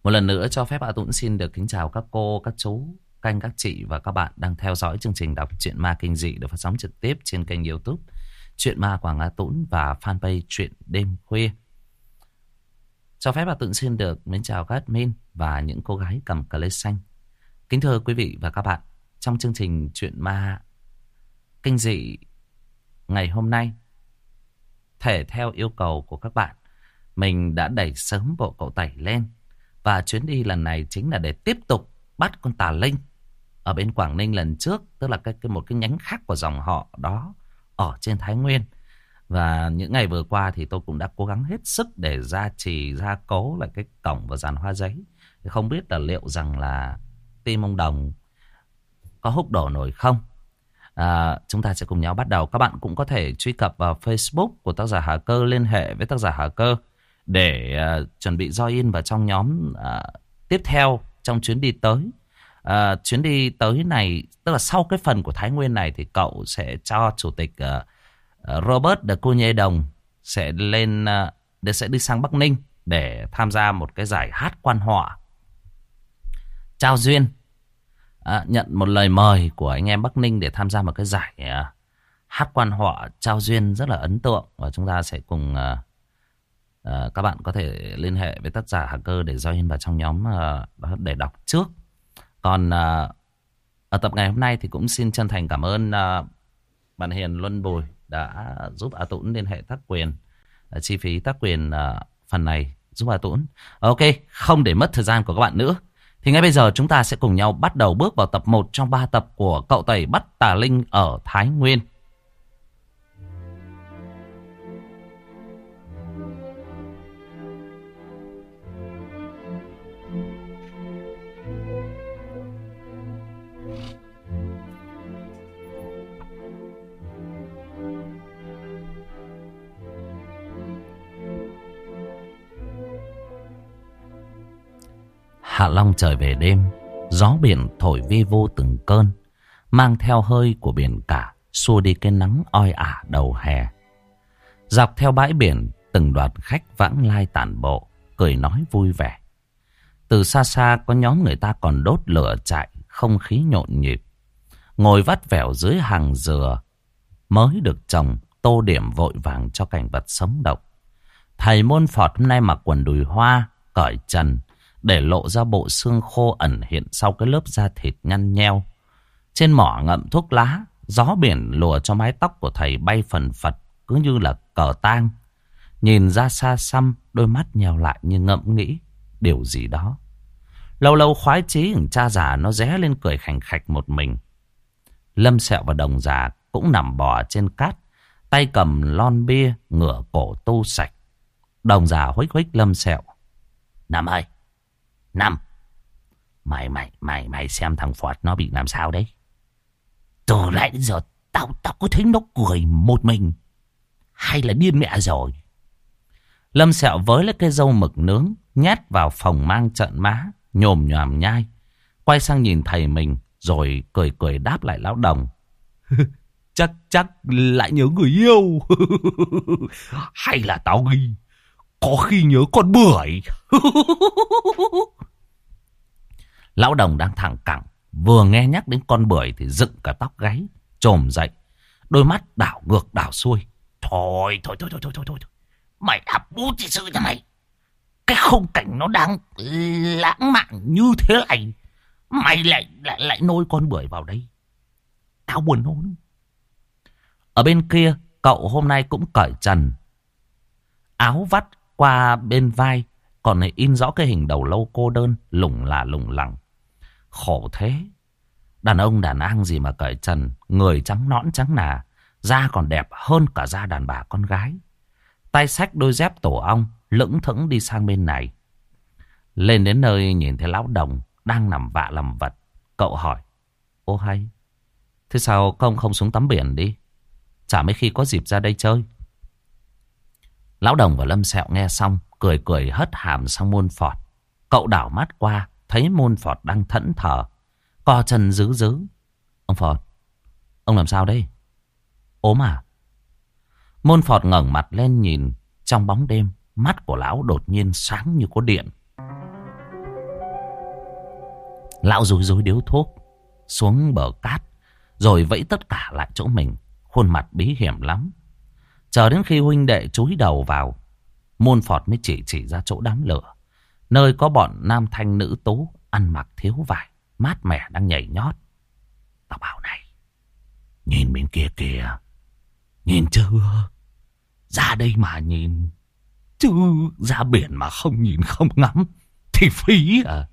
Một lần nữa cho phép A Tũng xin được kính chào các cô, các chú, các anh, các chị và các bạn đang theo dõi chương trình đọc truyện ma kinh dị được phát sóng trực tiếp trên kênh YouTube Truyện Ma Quảng A Tũng và fanpage Truyện Đêm Khuya. Cho phép A Tũng xin được mến chào các admin và những cô gái cầm cờ lê xanh. Kính thưa quý vị và các bạn, trong chương trình Truyện Ma kinh dị ngày hôm nay, thể theo yêu cầu của các bạn, mình đã đẩy sớm bộ cậu Tẩy lên. Và chuyến đi lần này chính là để tiếp tục bắt con Tà Linh ở bên Quảng Ninh lần trước, tức là một cái nhánh khác của dòng họ đó ở trên Thái Nguyên. Và những ngày vừa qua thì tôi cũng đã cố gắng hết sức để gia trì, gia cố lại cái cổng và dàn hoa giấy. Thì không biết là liệu rằng là Tim ông Đồng có húc đổ nổi không? Chúng ta sẽ cùng nhau bắt đầu. Các bạn cũng có thể truy cập vào Facebook của tác giả Hà Cơ, liên hệ với tác giả Hà Cơ để chuẩn bị join vào trong nhóm tiếp theo trong chuyến đi tới. Chuyến đi tới này, tức là sau cái phần của Thái Nguyên này thì cậu sẽ cho chủ tịch Robert de Cunha Đồng sẽ lên sẽ đi sang Bắc Ninh để tham gia một cái giải hát quan họ trao duyên. Nhận một lời mời của anh em Bắc Ninh để tham gia một cái giải hát quan họ trao duyên rất là ấn tượng. Và chúng ta sẽ cùng các bạn có thể liên hệ với tác giả Hà Cơ để join vào trong nhóm đó để đọc trước. Còn ở tập ngày hôm nay thì cũng xin chân thành cảm ơn bạn Hiền Luân Bùi đã giúp A Tũng liên hệ tác quyền, chi phí tác quyền phần này giúp A Tũng. Ok, không để mất thời gian của các bạn nữa, thì ngay bây giờ chúng ta sẽ cùng nhau bắt đầu bước vào tập 1 trong 3 tập của Cậu Tẩy bắt Tà Linh ở Thái Nguyên. Hạ long trời về đêm, gió biển thổi vi vu từng cơn, mang theo hơi của biển cả, xua đi cái nắng oi ả đầu hè. Dọc theo bãi biển, từng đoàn khách vãng lai tản bộ, cười nói vui vẻ. Từ xa xa có nhóm người ta còn đốt lửa trại, không khí nhộn nhịp. Ngồi vắt vẻo dưới hàng dừa mới được trồng, tô điểm vội vàng cho cảnh vật sống động. Thầy Môn Phọt hôm nay mặc quần đùi hoa, cởi trần, để lộ ra bộ xương khô ẩn hiện sau cái lớp da thịt nhăn nheo. Trên mỏ ngậm thuốc lá, gió biển lùa cho mái tóc của thầy bay phần phật, cứ như là cờ tang. Nhìn ra xa xăm, đôi mắt nheo lại như ngẫm nghĩ điều gì đó. Lâu lâu khoái chí thằng cha già nó ré lên cười khành khạch một mình. Lâm Sẹo và Đồng già cũng nằm bò trên cát, tay cầm lon bia, ngửa cổ tu sạch. Đồng già huých huých Lâm Sẹo. Năm ơi, Năm, mày xem thằng Phọt nó bị làm sao đấy. Từ lại đến giờ tao có thấy nó cười một mình, hay là điên mẹ rồi. Lâm Sẹo với lấy cái râu mực nướng nhét vào phòng mang trợn má, nhồm nhòm nhai, quay sang nhìn thầy mình rồi cười cười đáp lại lão Đồng. Chắc lại nhớ người yêu. Hay là tao ghi có khi nhớ con bưởi. Lão Đồng đang thẳng cẳng, vừa nghe nhắc đến con bưởi thì dựng cả tóc gáy, trồm dậy, đôi mắt đảo ngược đảo xuôi. Thôi. Mày đạp bút thì sư cho mày. Cái khung cảnh nó đang lãng mạn như thế này, mày lại nôi con bưởi vào đây. Tao buồn nôn. Ở bên kia, cậu hôm nay cũng cởi trần, áo vắt qua bên vai, còn này in rõ cái hình đầu lâu cô đơn, lủng lẳng. Khổ thế. Đàn ông đàn ang gì mà cởi trần, người trắng nõn trắng nà, da còn đẹp hơn cả da đàn bà con gái. Tay xách đôi dép tổ ong, lững thững đi sang bên này. Lên đến nơi nhìn thấy lão Đồng đang nằm vạ làm vật. Cậu hỏi: Ô hay, thế sao công không xuống tắm biển đi? Chả mấy khi có dịp ra đây chơi. Lão Đồng và Lâm Sẹo nghe xong, cười hất hàm sang Môn Phọt. Cậu đảo mắt qua, thấy Môn Phọt đang thẫn thờ, co chân rứ. Ông Phọt, ông làm sao đấy? Ốm à? Môn Phọt ngẩng mặt lên nhìn. Trong bóng đêm, mắt của lão đột nhiên sáng như có điện. Lão rúi rúi điếu thuốc xuống bờ cát, rồi vẫy tất cả lại chỗ mình, khuôn mặt bí hiểm lắm. Chờ đến khi huynh đệ chúi đầu vào, Môn Phọt mới chỉ ra chỗ đám lửa, nơi có bọn nam thanh nữ tú ăn mặc thiếu vải, mát mẻ đang nhảy nhót. Tao bảo này, nhìn bên kia kìa, nhìn chưa? Ra đây mà nhìn, chứ ra biển mà không nhìn không ngắm thì phí à.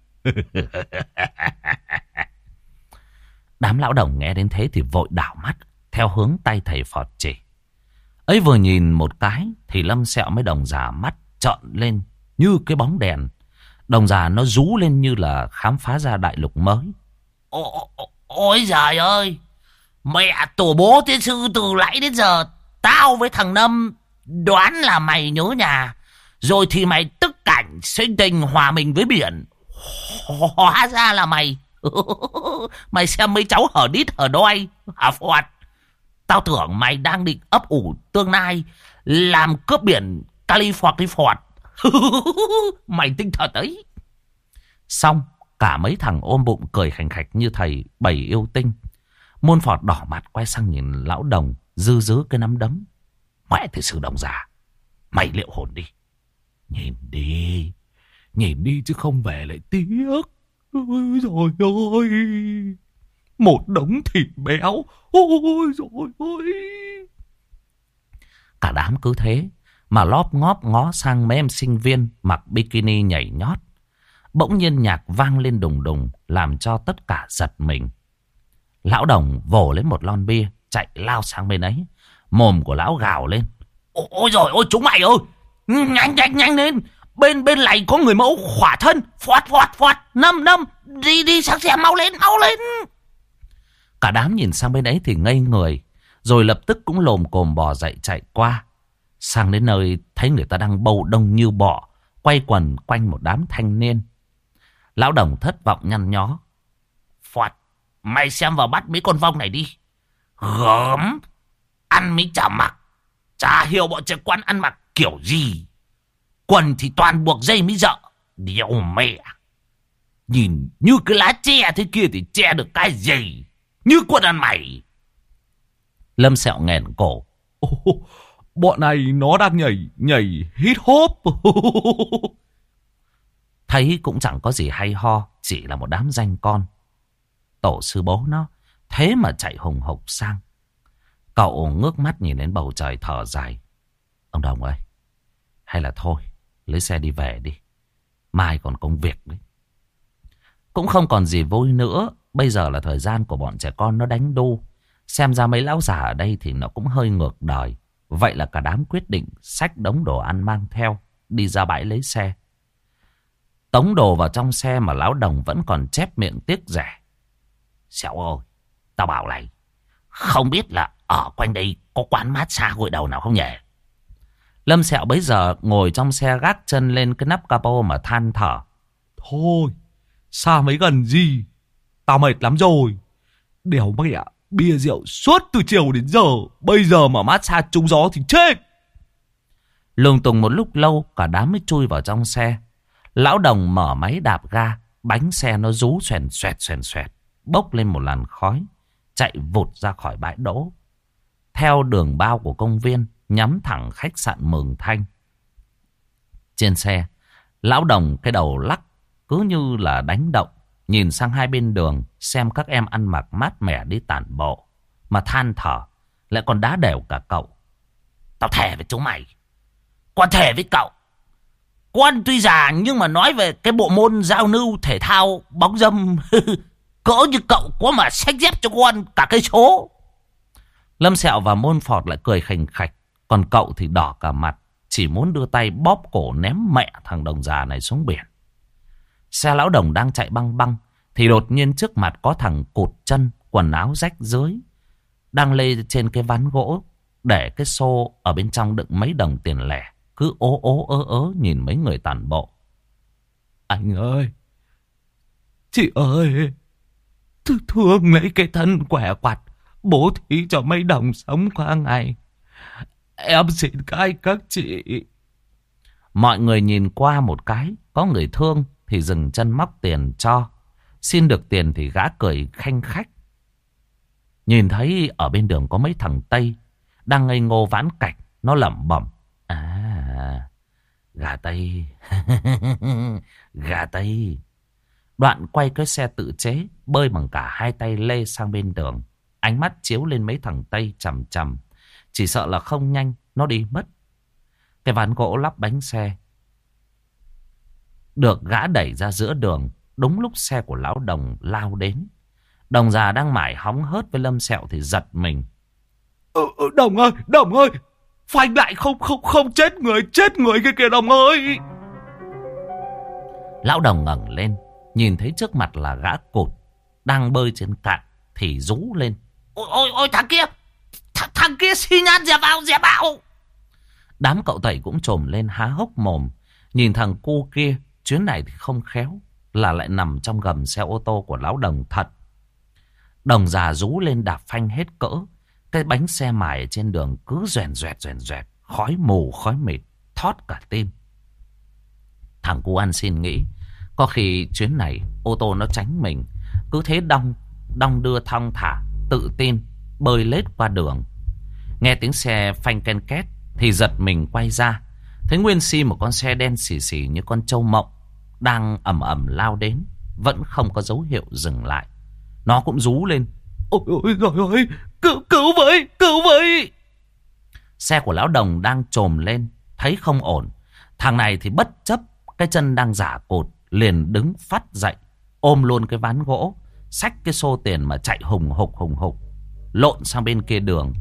Đám lão đồng nghe đến thế thì vội đảo mắt theo hướng tay thầy Phọt chỉ. Ấy vừa nhìn một cái thì Lâm Sẹo mới đồng già mắt trợn lên như cái bóng đèn. Đồng già nó rú lên như là khám phá ra đại lục mới. Ôi giời ơi, mẹ tổ bố tiên sư, từ nãy đến giờ tao với thằng Nâm đoán là mày nhớ nhà, rồi thì mày tức cảnh sinh tình hòa mình với biển. Hóa ra là mày. Mày xem mấy cháu hở đít hở đoi hả Phọt? Tao tưởng mày đang định ấp ủ tương lai làm cướp biển California. Mày tinh thật ấy. Xong cả mấy thằng ôm bụng cười khành khạch như thầy bảy yêu tinh. Môn Phọt đỏ mặt quay sang nhìn lão đồng dư cái nắm đấm. Mẹ thì sư đồng già, mày liệu hồn đi. Nhìn đi chứ không về lại tiếc. Ôi dồi ôi, một đống thịt béo. Ôi dồi ôi. Cả đám cứ thế mà lóp ngóp ngó sang mấy em sinh viên mặc bikini nhảy nhót. Bỗng nhiên nhạc vang lên đùng đùng, làm cho tất cả giật mình. Lão đồng vồ lấy một lon bia, chạy lao sang bên ấy. Mồm của lão gào lên: ôi dồi ôi, chúng mày ơi, nhanh lên, bên này có người mẫu khỏa thân. Phọt, Nâm, đi sang xe, mau lên. Cả đám nhìn sang bên ấy thì ngây người, rồi lập tức cũng lồm cồm bò dậy chạy qua. Sang đến nơi thấy người ta đang bầu đông như bọ, quay quần quanh một đám thanh niên. Lão đồng thất vọng nhăn nhó: Phọt, mày xem vào bắt mấy con vong này đi. Gớm, ăn mấy chả mặc, chả hiểu bọn trẻ con ăn mặc kiểu gì. Quần thì toàn buộc dây mới dợ. Điều mẹ, nhìn như cái lá tre thế kia thì che được cái gì, như quần ăn mày. Lâm Sẹo nghẹn cổ: bọn này nó đang nhảy hít hop. Thấy cũng chẳng có gì hay ho, chỉ là một đám danh con. Tổ sư bố nó thế mà chạy hùng hục sang. Cậu ngước mắt nhìn đến bầu trời thở dài: ông Đồng ơi, hay là thôi lấy xe đi về đi, mai còn công việc đấy. Cũng không còn gì vui nữa. Bây giờ là thời gian của bọn trẻ con nó đánh đu. Xem ra mấy lão già ở đây thì nó cũng hơi ngược đời. Vậy là cả đám quyết định xách đống đồ ăn mang theo, đi ra bãi lấy xe. Tống đồ vào trong xe mà lão đồng vẫn còn chép miệng tiếc rẻ: Sẹo ơi, tao bảo này, không biết là ở quanh đây có quán massage gội đầu nào không nhỉ? Lâm Sẹo bấy giờ ngồi trong xe gác chân lên cái nắp capo mà than thở: thôi, xa mấy gần gì, tao mệt lắm rồi. Đéo mẹ, bia rượu suốt từ chiều đến giờ, bây giờ mà massage trúng gió thì chết. Lùng tùng một lúc lâu, cả đám mới chui vào trong xe. Lão đồng mở máy đạp ga, bánh xe nó rú xoèn xoẹt, bốc lên một làn khói, chạy vụt ra khỏi bãi đỗ, theo đường bao của công viên, nhắm thẳng khách sạn Mường Thanh. Trên xe, lão đồng cái đầu lắc cứ như là đánh động, nhìn sang hai bên đường xem các em ăn mặc mát mẻ đi tản bộ, mà than thở, lại còn đá đều cả cậu. Tao thề với chúng mày, con thề với cậu, con tuy già nhưng mà nói về cái bộ môn giao lưu thể thao bóng râm cỡ như cậu có mà xách dép cho con cả cây số. Lâm Sẹo và Môn Phọt lại cười khành khạch, còn cậu thì đỏ cả mặt, chỉ muốn đưa tay bóp cổ ném mẹ thằng đồng già này xuống biển. Xe lão đồng đang chạy băng băng thì đột nhiên trước mặt có thằng cụt chân, quần áo rách rưới, đang lê trên cái ván gỗ, để cái xô ở bên trong đựng mấy đồng tiền lẻ, cứ ớ nhìn mấy người tản bộ. Anh ơi, chị ơi, thương lấy cái thân quẻ quặt, bố thí cho mấy đồng sống qua ngày. Em xin các chị. Mọi người nhìn qua một cái, có người thương thì dừng chân móc tiền cho. Xin được tiền thì gã cười khanh khách. Nhìn thấy ở bên đường có mấy thằng Tây đang ngây ngô vãn cảnh. Nó lẩm bẩm. À, gà Tây. Gà Tây. Đoạn quay cái xe tự chế, bơi bằng cả hai tay lê sang bên đường. Ánh mắt chiếu lên mấy thằng Tây chằm chằm. Chỉ sợ là không nhanh nó đi mất. Cái ván gỗ lắp bánh xe được gã đẩy ra giữa đường. Đúng lúc xe của lão Đồng lao đến. Đồng già đang mải hóng hớt với Lâm Sẹo thì giật mình. Đồng ơi, phanh lại, không chết người kia kìa Đồng ơi. Lão Đồng ngẩng lên, nhìn thấy trước mặt là gã cụt đang bơi trên cạn thì rú lên. Ôi thằng kia xi nhan dè vào. Đám cậu Tẩy cũng trồm lên há hốc mồm. Nhìn thằng cu kia, chuyến này thì không khéo là lại nằm trong gầm xe ô tô của lão Đồng thật. Đồng già rú lên đạp phanh hết cỡ. Cái bánh xe mài ở trên đường cứ doèn doẹt, khói mù khói mịt, thót cả tim. Thằng cu ăn xin nghĩ, có khi chuyến này ô tô nó tránh mình. Cứ thế đong đưa thong thả, tự tin, bơi lết qua đường. Nghe tiếng xe phanh ken két thì giật mình quay ra. Thấy nguyên si một con xe đen xì xì như con trâu mộng đang ầm ầm lao đến, vẫn không có dấu hiệu dừng lại. Nó cũng rú lên. Ôi trời ơi, cứu với. Xe của lão Đồng đang trồm lên, thấy không ổn. Thằng này thì bất chấp cái chân đang giả cột, liền đứng phát dậy, ôm luôn cái ván gỗ, xách cái xô tiền mà chạy hùng hục, lộn sang bên kia đường.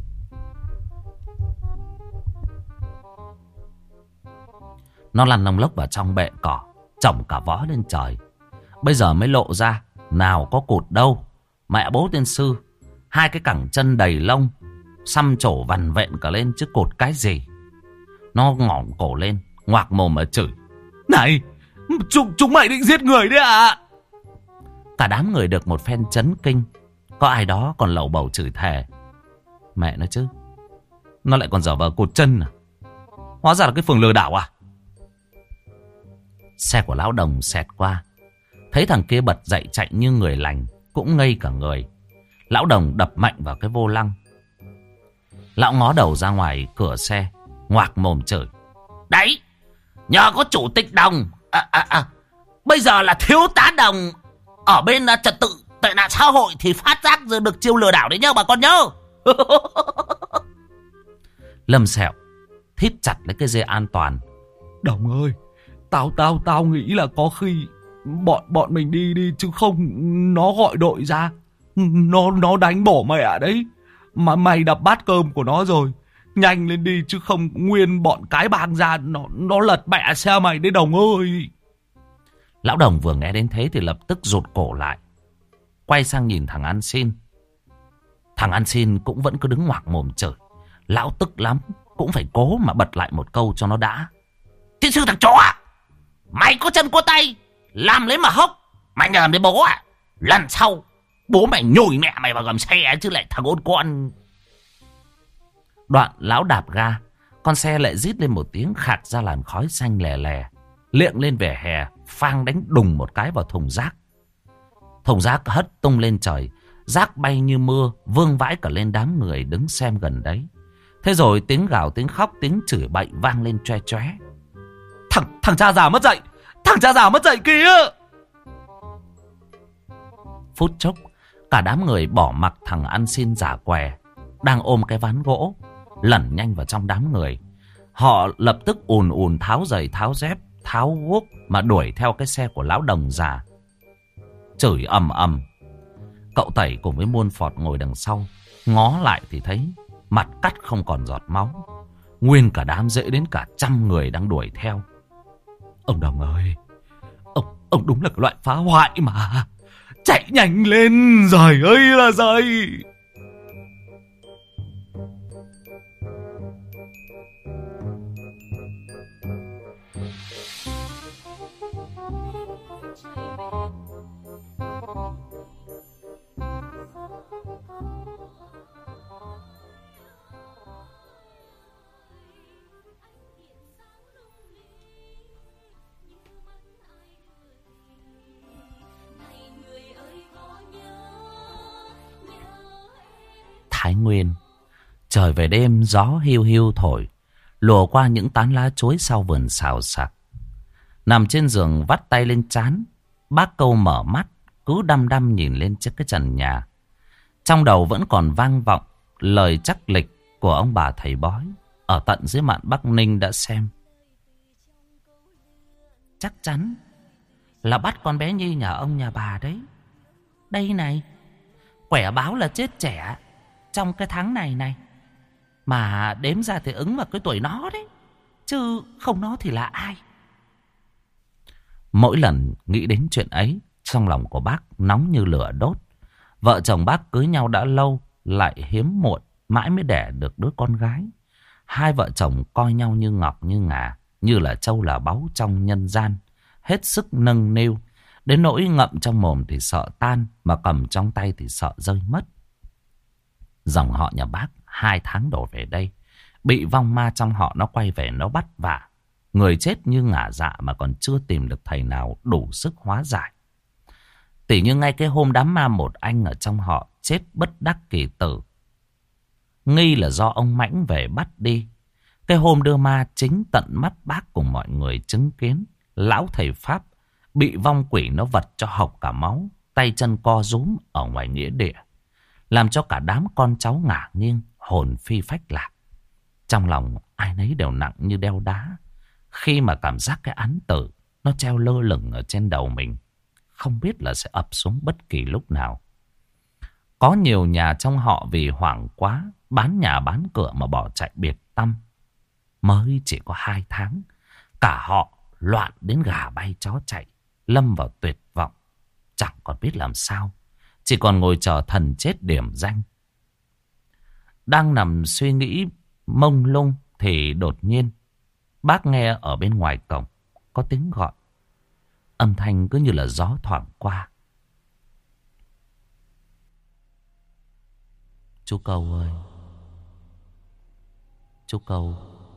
Nó lăn lông lốc vào trong bệ cỏ, chổng cả vó lên trời. Bây giờ mới lộ ra, nào có cụt đâu. Mẹ bố tiên sư, hai cái cẳng chân đầy lông, xăm trổ vằn vện cả lên chứ cột cái gì. Nó ngỏng cổ lên, ngoạc mồm mà chửi. Này, chúng mày định giết người đấy à? Cả đám người được một phen chấn kinh. Có ai đó còn lẩu bẩu chửi thề. Mẹ nó chứ, nó lại còn dở vờ cột chân à? Hóa ra là cái phường lừa đảo à? Xe của lão Đồng xẹt qua. Thấy thằng kia bật dậy chạy như người lành, cũng ngây cả người. Lão Đồng đập mạnh vào cái vô lăng. Lão ngó đầu ra ngoài cửa xe, ngoạc mồm chửi. Đấy, nhờ có chủ tịch Đồng, bây giờ là thiếu tá Đồng ở bên trật tự tệ nạn xã hội thì phát giác được chiêu lừa đảo đấy nhớ bà con nhớ. Lâm Sẹo thít chặt lấy cái dây an toàn. Đồng ơi, tao nghĩ là có khi bọn mình đi chứ không nó gọi đội ra. Nó đánh bỏ mẹ đấy. Mà mày đập bát cơm của nó rồi. Nhanh lên đi chứ không nguyên bọn cái bang ra nó lật mẹ xe mày đấy Đồng ơi. Lão Đồng vừa nghe đến thế thì lập tức rụt cổ lại, quay sang nhìn thằng ăn xin. Thằng ăn xin cũng vẫn cứ đứng ngoạc mồm chửi. Lão tức lắm, cũng phải cố mà bật lại một câu cho nó đã. Thiên sư thằng chó à, mày có chân có tay, làm lấy mà hốc. Mày nhờ đến bố à, lần sau bố mày nhồi mẹ mày vào gầm xe chứ lại thằng ôn con. Đoạn lão đạp ga, con xe lại rít lên một tiếng khạc ra làn khói xanh lè lè, liệng lên vỉa hè, phang đánh đùng một cái vào thùng rác. Thùng rác hất tung lên trời, rác bay như mưa, vương vãi cả lên đám người đứng xem gần đấy. Thế rồi tiếng gào, tiếng khóc, tiếng chửi bậy vang lên choe choé. Thằng cha già mất dậy, thằng cha già mất dậy kìa. Phút chốc, cả đám người bỏ mặc thằng ăn xin giả què đang ôm cái ván gỗ, lẩn nhanh vào trong đám người. Họ lập tức ùn tháo giày, tháo dép, tháo guốc mà đuổi theo cái xe của lão Đồng già, chửi ầm ầm. Cậu Tẩy cùng với Muôn Phọt ngồi đằng sau, ngó lại thì thấy mặt cắt không còn giọt máu. Nguyên cả đám dễ đến cả 100 người đang đuổi theo. Ông Đồng ơi, ông đúng là cái loại phá hoại mà. Chạy nhanh lên, giời ơi là giời. Thái Nguyên. Trời về đêm, gió hiu hiu thổi, lùa qua những tán lá chuối sau vườn xào xạc. Nằm trên giường vắt tay lên trán, bác Câu mở mắt, cứ đăm đăm nhìn lên trước cái trần nhà. Trong đầu vẫn còn vang vọng lời chắc lịch của ông bà thầy bói ở tận dưới mạn Bắc Ninh đã xem. Chắc chắn là bắt con bé Nhi nhà ông nhà bà đấy. Đây này, quẻ báo là chết trẻ trong cái tháng này này. Mà đếm ra thì ứng vào cái tuổi nó đấy, chứ không nó thì là ai. Mỗi lần nghĩ đến chuyện ấy, trong lòng của bác nóng như lửa đốt. Vợ chồng bác cưới nhau đã lâu, lại hiếm muộn, mãi mới đẻ được đứa con gái. Hai vợ chồng coi nhau như ngọc như ngà, như là trâu là báu trong nhân gian, hết sức nâng niu. Đến nỗi ngậm trong mồm thì sợ tan, mà cầm trong tay thì sợ rơi mất. Dòng họ nhà bác 2 tháng đổ về đây, bị vong ma trong họ nó quay về nó bắt vạ. Người chết như ngả dạ mà còn chưa tìm được thầy nào đủ sức hóa giải. Tỉ như ngay cái hôm đám ma một anh ở trong họ chết bất đắc kỳ tử, nghi là do ông Mãnh về bắt đi. Cái hôm đưa ma chính tận mắt bác cùng mọi người chứng kiến lão thầy Pháp bị vong quỷ nó vật cho hộc cả máu, tay chân co rúm ở ngoài nghĩa địa, làm cho cả đám con cháu ngả nghiêng, hồn phi phách lạc. Trong lòng ai nấy đều nặng như đeo đá, khi mà cảm giác cái án tử nó treo lơ lửng ở trên đầu mình, không biết là sẽ ập xuống bất kỳ lúc nào. Có nhiều nhà trong họ vì hoảng quá, bán nhà bán cửa mà bỏ chạy biệt tăm. Mới chỉ có 2 tháng, cả họ loạn đến gà bay chó chạy, lâm vào tuyệt vọng, chẳng còn biết làm sao, chỉ còn ngồi chờ thần chết điểm danh. Đang nằm suy nghĩ mông lung thì đột nhiên bác nghe ở bên ngoài cổng có tiếng gọi. Âm thanh cứ như là gió thoảng qua. Chú Câu ơi, chú Câu,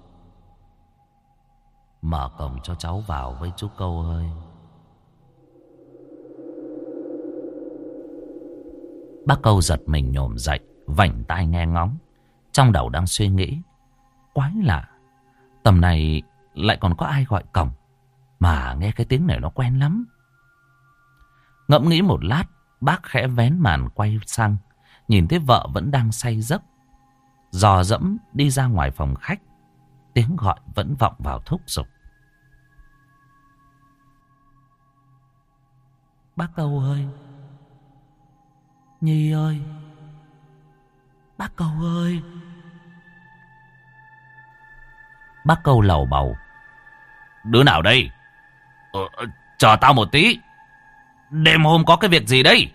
mở cổng cho cháu vào với chú Câu ơi. Bác Câu giật mình nhổm dậy, vảnh tai nghe ngóng. Trong đầu đang suy nghĩ, quái lạ, tầm này lại còn có ai gọi cổng, mà nghe cái tiếng này nó quen lắm. Ngẫm nghĩ một lát, bác khẽ vén màn quay sang, nhìn thấy vợ vẫn đang say giấc, dò dẫm đi ra ngoài phòng khách. Tiếng gọi vẫn vọng vào thúc giục. Bác Câu ơi, Nhi ơi, bác Câu ơi. Bác Câu lầu bầu. Đứa nào đây? Chờ tao một tí. Đêm hôm có cái việc gì đây?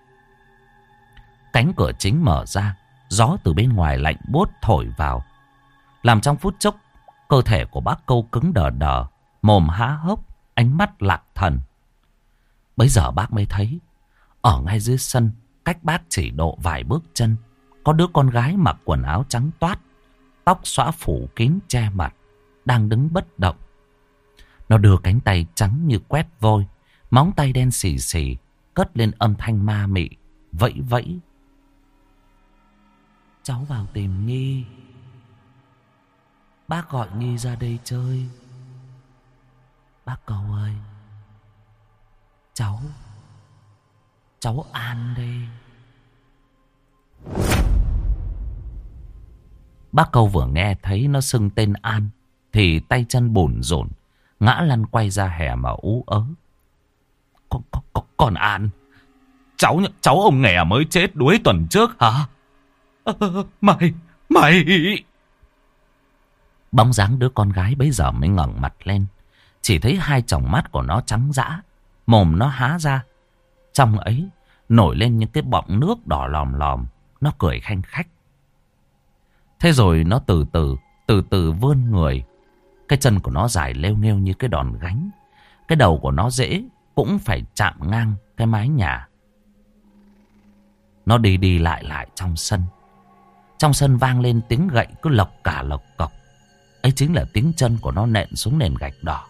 Cánh cửa chính mở ra, gió từ bên ngoài lạnh buốt thổi vào, làm trong phút chốc cơ thể của bác Câu cứng đờ đờ, mồm há hốc, ánh mắt lạc thần. Bấy giờ bác mới thấy, ở ngay dưới sân, cách bác chỉ độ vài bước chân, có đứa con gái mặc quần áo trắng toát, tóc xõa phủ kín che mặt, đang đứng bất động. Nó đưa cánh tay trắng như quét vôi, móng tay đen xì xì, cất lên âm thanh ma mị, vẫy vẫy. Cháu vào tìm Nhi. Bác gọi Nhi ra đây chơi. Bác Câu ơi, cháu An đây. Bác Câu vừa nghe thấy nó xưng tên An thì tay chân bủn rủn, ngã lăn quay ra hè mà ú ớ. Còn An, cháu ông nghè mới chết đuối tuần trước hả? Mày. Bóng dáng đứa con gái bấy giờ mới ngẩng mặt lên, chỉ thấy hai tròng mắt của nó trắng dã, mồm nó há ra, trong ấy nổi lên những cái bọng nước đỏ lòm lòm. Nó cười khanh khách. Thế rồi nó từ từ vươn người. Cái chân của nó dài lêu nghêu như cái đòn gánh. Cái đầu của nó dễ cũng phải chạm ngang cái mái nhà. Nó đi lại trong sân. Trong sân vang lên tiếng gậy cứ lộc cả lộc cọc. Ấy chính là tiếng chân của nó nện xuống nền gạch đỏ.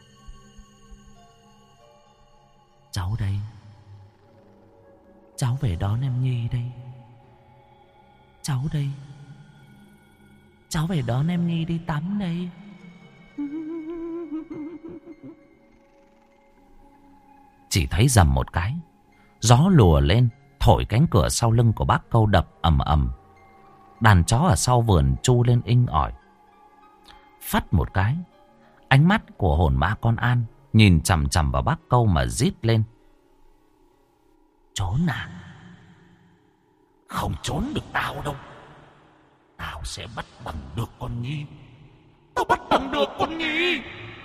Cháu đây. Cháu về đón em Nhi đây. Cháu đây. Cháu về đón em Nhi đi tắm đây. Chỉ thấy rầm một cái, gió lùa lên, thổi cánh cửa sau lưng của bác Câu đập ầm ầm. Đàn chó ở sau vườn tru lên inh ỏi. Phắt một cái, ánh mắt của hồn ma con An nhìn chằm chằm vào bác Câu mà rít lên. Trốn à? Không trốn được tao đâu. Tao sẽ bắt bằng được con Nhi. Tao bắt bằng được con Nhi.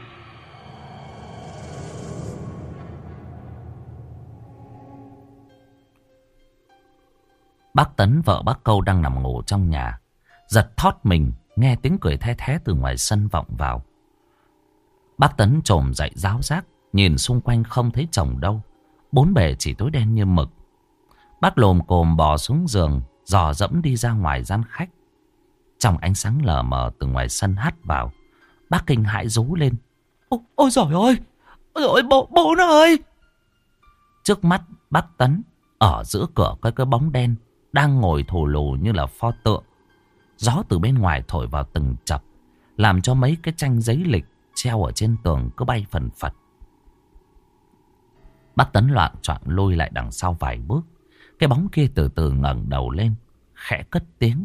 Bác Tấn, vợ bác Câu đang nằm ngủ trong nhà, giật thót mình nghe tiếng cười the thé từ ngoài sân vọng vào. Bác Tấn chồm dậy ráo rác, nhìn xung quanh không thấy chồng đâu. Bốn bề chỉ tối đen như mực. Bác lồm cồm bò xuống giường, dò dẫm đi ra ngoài gian khách. Trong ánh sáng lờ mờ từ ngoài sân hắt vào, bác kinh hãi rú lên. Ôi giời ơi! Ôi giời ơi, bố nó ơi! Trước mắt bác Tấn, ở giữa cửa có cái bóng đen đang ngồi thù lù như là pho tượng. Gió từ bên ngoài thổi vào từng chập, làm cho mấy cái tranh giấy lịch treo ở trên tường cứ bay phần phật. Bác Tấn loạng choạng lùi lại đằng sau vài bước. Cái bóng kia từ từ ngẩng đầu lên, khẽ cất tiếng.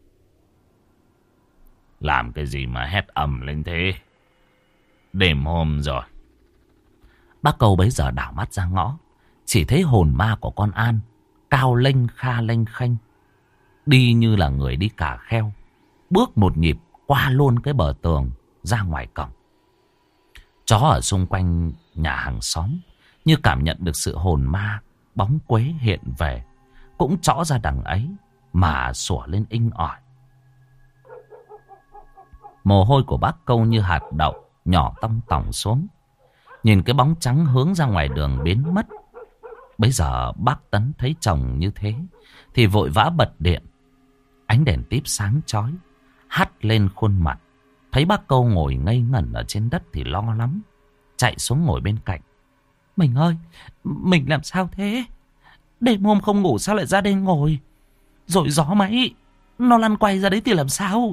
Làm cái gì mà hét ầm lên thế? Đêm hôm rồi. Bác Câu bấy giờ đảo mắt ra ngõ, chỉ thấy hồn ma của con An cao lênh kha lênh khênh, đi như là người đi cà kheo, bước một nhịp qua luôn cái bờ tường ra ngoài cổng. Chó ở xung quanh nhà hàng xóm như cảm nhận được sự hồn ma bóng quế hiện về, cũng trõ ra đằng ấy mà sủa lên inh ỏi. Mồ hôi của bác Câu như hạt đậu nhỏ tong tỏng xuống. Nhìn cái bóng trắng hướng ra ngoài đường biến mất. Bây giờ bác Tấn thấy chồng như thế thì vội vã bật điện. Ánh đèn típ sáng chói hắt lên khuôn mặt. Thấy bác Câu ngồi ngây ngẩn ở trên đất thì lo lắm, chạy xuống ngồi bên cạnh. Mình ơi, mình làm sao thế? Đêm hôm không ngủ sao lại ra đây ngồi? Rồi gió máy nó lăn quay ra đấy thì làm sao?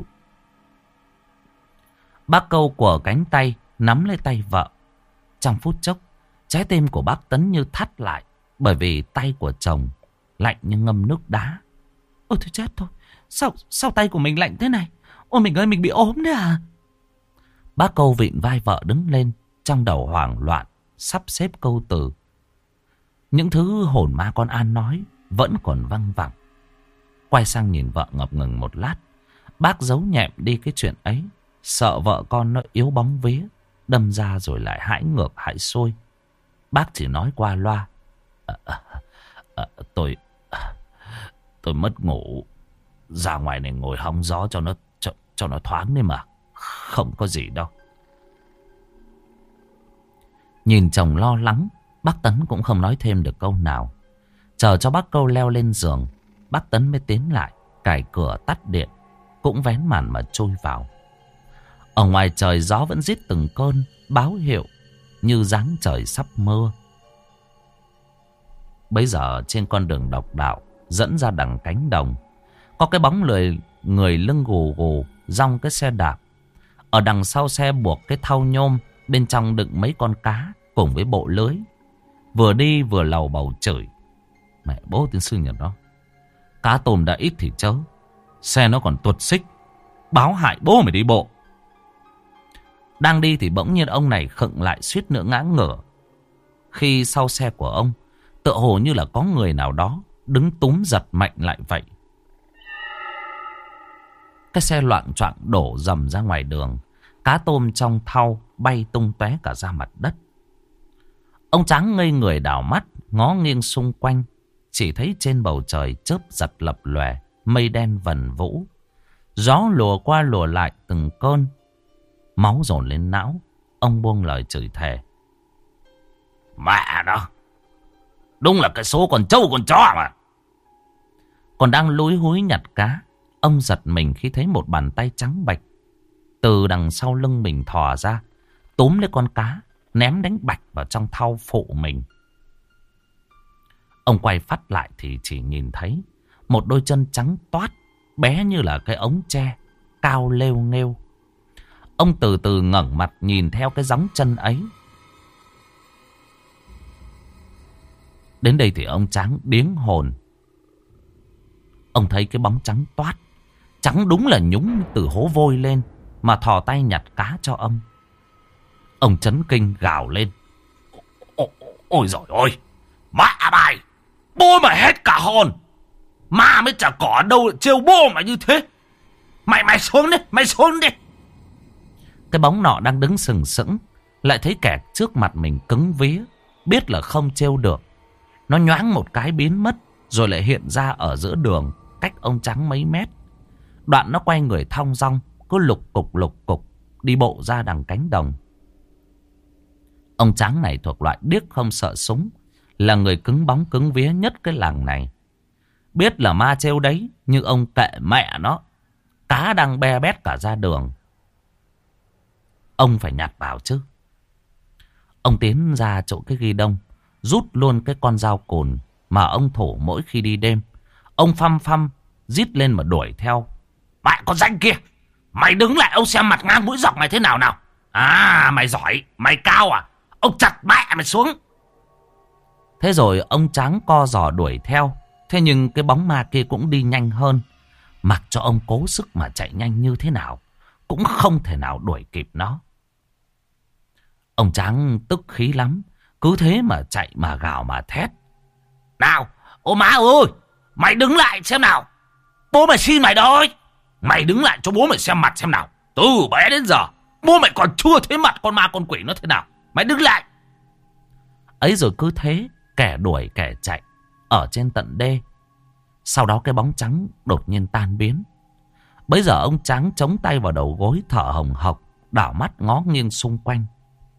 Bác Câu của cánh tay nắm lấy tay vợ. Trong phút chốc, trái tim của bác Tấn như thắt lại, bởi vì tay của chồng lạnh như ngâm nước đá. Ôi thôi chết thôi, sao tay của mình lạnh thế này? Ôi mình ơi, mình bị ốm đấy à? Bác Câu vịn vai vợ đứng lên, trong đầu hoảng loạn sắp xếp câu từ. Những thứ hồn ma con An nói vẫn còn văng vẳng. Quay sang nhìn vợ ngập ngừng một lát, bác giấu nhẹm đi cái chuyện ấy, sợ vợ con nó yếu bóng vía, đâm ra rồi lại hãi ngược hãi xuôi. Bác chỉ nói qua loa. Tôi mất ngủ, ra ngoài này ngồi hóng gió cho nó thoáng đi mà. Không có gì đâu. Nhìn chồng lo lắng, bác Tấn cũng không nói thêm được câu nào. Chờ cho bác Câu leo lên giường, bác Tấn mới tiến lại, cài cửa tắt điện, cũng vén màn mà trôi vào. Ở ngoài trời gió vẫn rít từng cơn, báo hiệu như dáng trời sắp mưa. Bấy giờ trên con đường độc đạo dẫn ra đằng cánh đồng, có cái bóng người lưng gù gù dong cái xe đạp. Ở đằng sau xe buộc cái thau nhôm, bên trong đựng mấy con cá cùng với bộ lưới. Vừa đi vừa lầu bầu chửi. Mẹ bố tiên sư nhật đó, cá tôm đã ít thì chớ, xe nó còn tuột xích, báo hại bố mày đi bộ. Đang đi thì bỗng nhiên ông này khựng lại suýt nữa ngã ngửa, khi sau xe của ông tựa hồ như là có người nào đó đứng túm giật mạnh lại vậy. Cái xe loạng choạng đổ dầm ra ngoài đường, cá tôm trong thau bay tung tóe cả ra mặt đất. Ông Tráng ngây người đảo mắt, ngó nghiêng xung quanh, chỉ thấy trên bầu trời chớp giật lập lòe, mây đen vần vũ, gió lùa qua lùa lại từng cơn. Máu dồn lên não, ông buông lời chửi thề. Mẹ đó, đúng là cái số con trâu con chó mà. Còn đang lúi húi nhặt cá, ông giật mình khi thấy một bàn tay trắng bạch từ đằng sau lưng mình thò ra, túm lấy con cá, ném đánh bạch vào trong thau phụ mình. Ông quay phát lại thì chỉ nhìn thấy một đôi chân trắng toát bé như là cái ống tre, cao lêu nghêu. Ông từ từ ngẩng mặt nhìn theo cái gióng chân ấy. Đến đây thì ông Tráng điếng hồn. Ông thấy cái bóng trắng toát, trắng đúng là nhúng từ hố vôi lên, mà thò tay nhặt cá cho ông. Ông chấn kinh gào lên. Ôi giời ơi, mẹ mày, bố mày hết cả hồn. Ma mới chả có đâu trêu bố mày như thế. Mày xuống đi, mày xuống đi. Cái bóng nọ đang đứng sừng sững, lại thấy kẻ trước mặt mình cứng vía, biết là không trêu được. Nó nhoáng một cái biến mất, rồi lại hiện ra ở giữa đường, cách ông Trắng mấy mét. Đoạn nó quay người thong dong, cứ lục cục đi bộ ra đằng cánh đồng. Ông Trắng này thuộc loại điếc không sợ súng, là người cứng bóng cứng vía nhất cái làng này. Biết là ma trêu đấy, nhưng ông kệ mẹ nó, cá đang be bét cả ra đường. Ông phải nhặt vào chứ. Ông tiến ra chỗ cái ghi đông, rút luôn cái con dao cồn mà ông thủ mỗi khi đi đêm. Ông phăm rít lên mà đuổi theo. Mẹ con danh kia, mày đứng lại ông xem mặt ngang mũi dọc mày thế nào nào. À, mày giỏi, mày cao à, ông chặt mẹ mày xuống. Thế rồi ông Tráng co giò đuổi theo. Thế nhưng cái bóng ma kia cũng đi nhanh hơn. Mặc cho ông cố sức mà chạy nhanh như thế nào, cũng không thể nào đuổi kịp nó. Ông Tráng tức khí lắm, cứ thế mà chạy mà gào mà thét. Nào, ô má ơi, mày đứng lại xem nào. Bố mày xin mày thôi. Mày đứng lại cho bố mày xem mặt xem nào. Từ bé đến giờ, bố mày còn chưa thấy mặt con ma con quỷ nó thế nào. Mày đứng lại. Ấy rồi cứ thế, kẻ đuổi kẻ chạy, ở trên tận đê. Sau đó cái bóng trắng đột nhiên tan biến. Bây giờ ông Tráng chống tay vào đầu gối thở hồng hộc, đảo mắt ngó nghiêng xung quanh.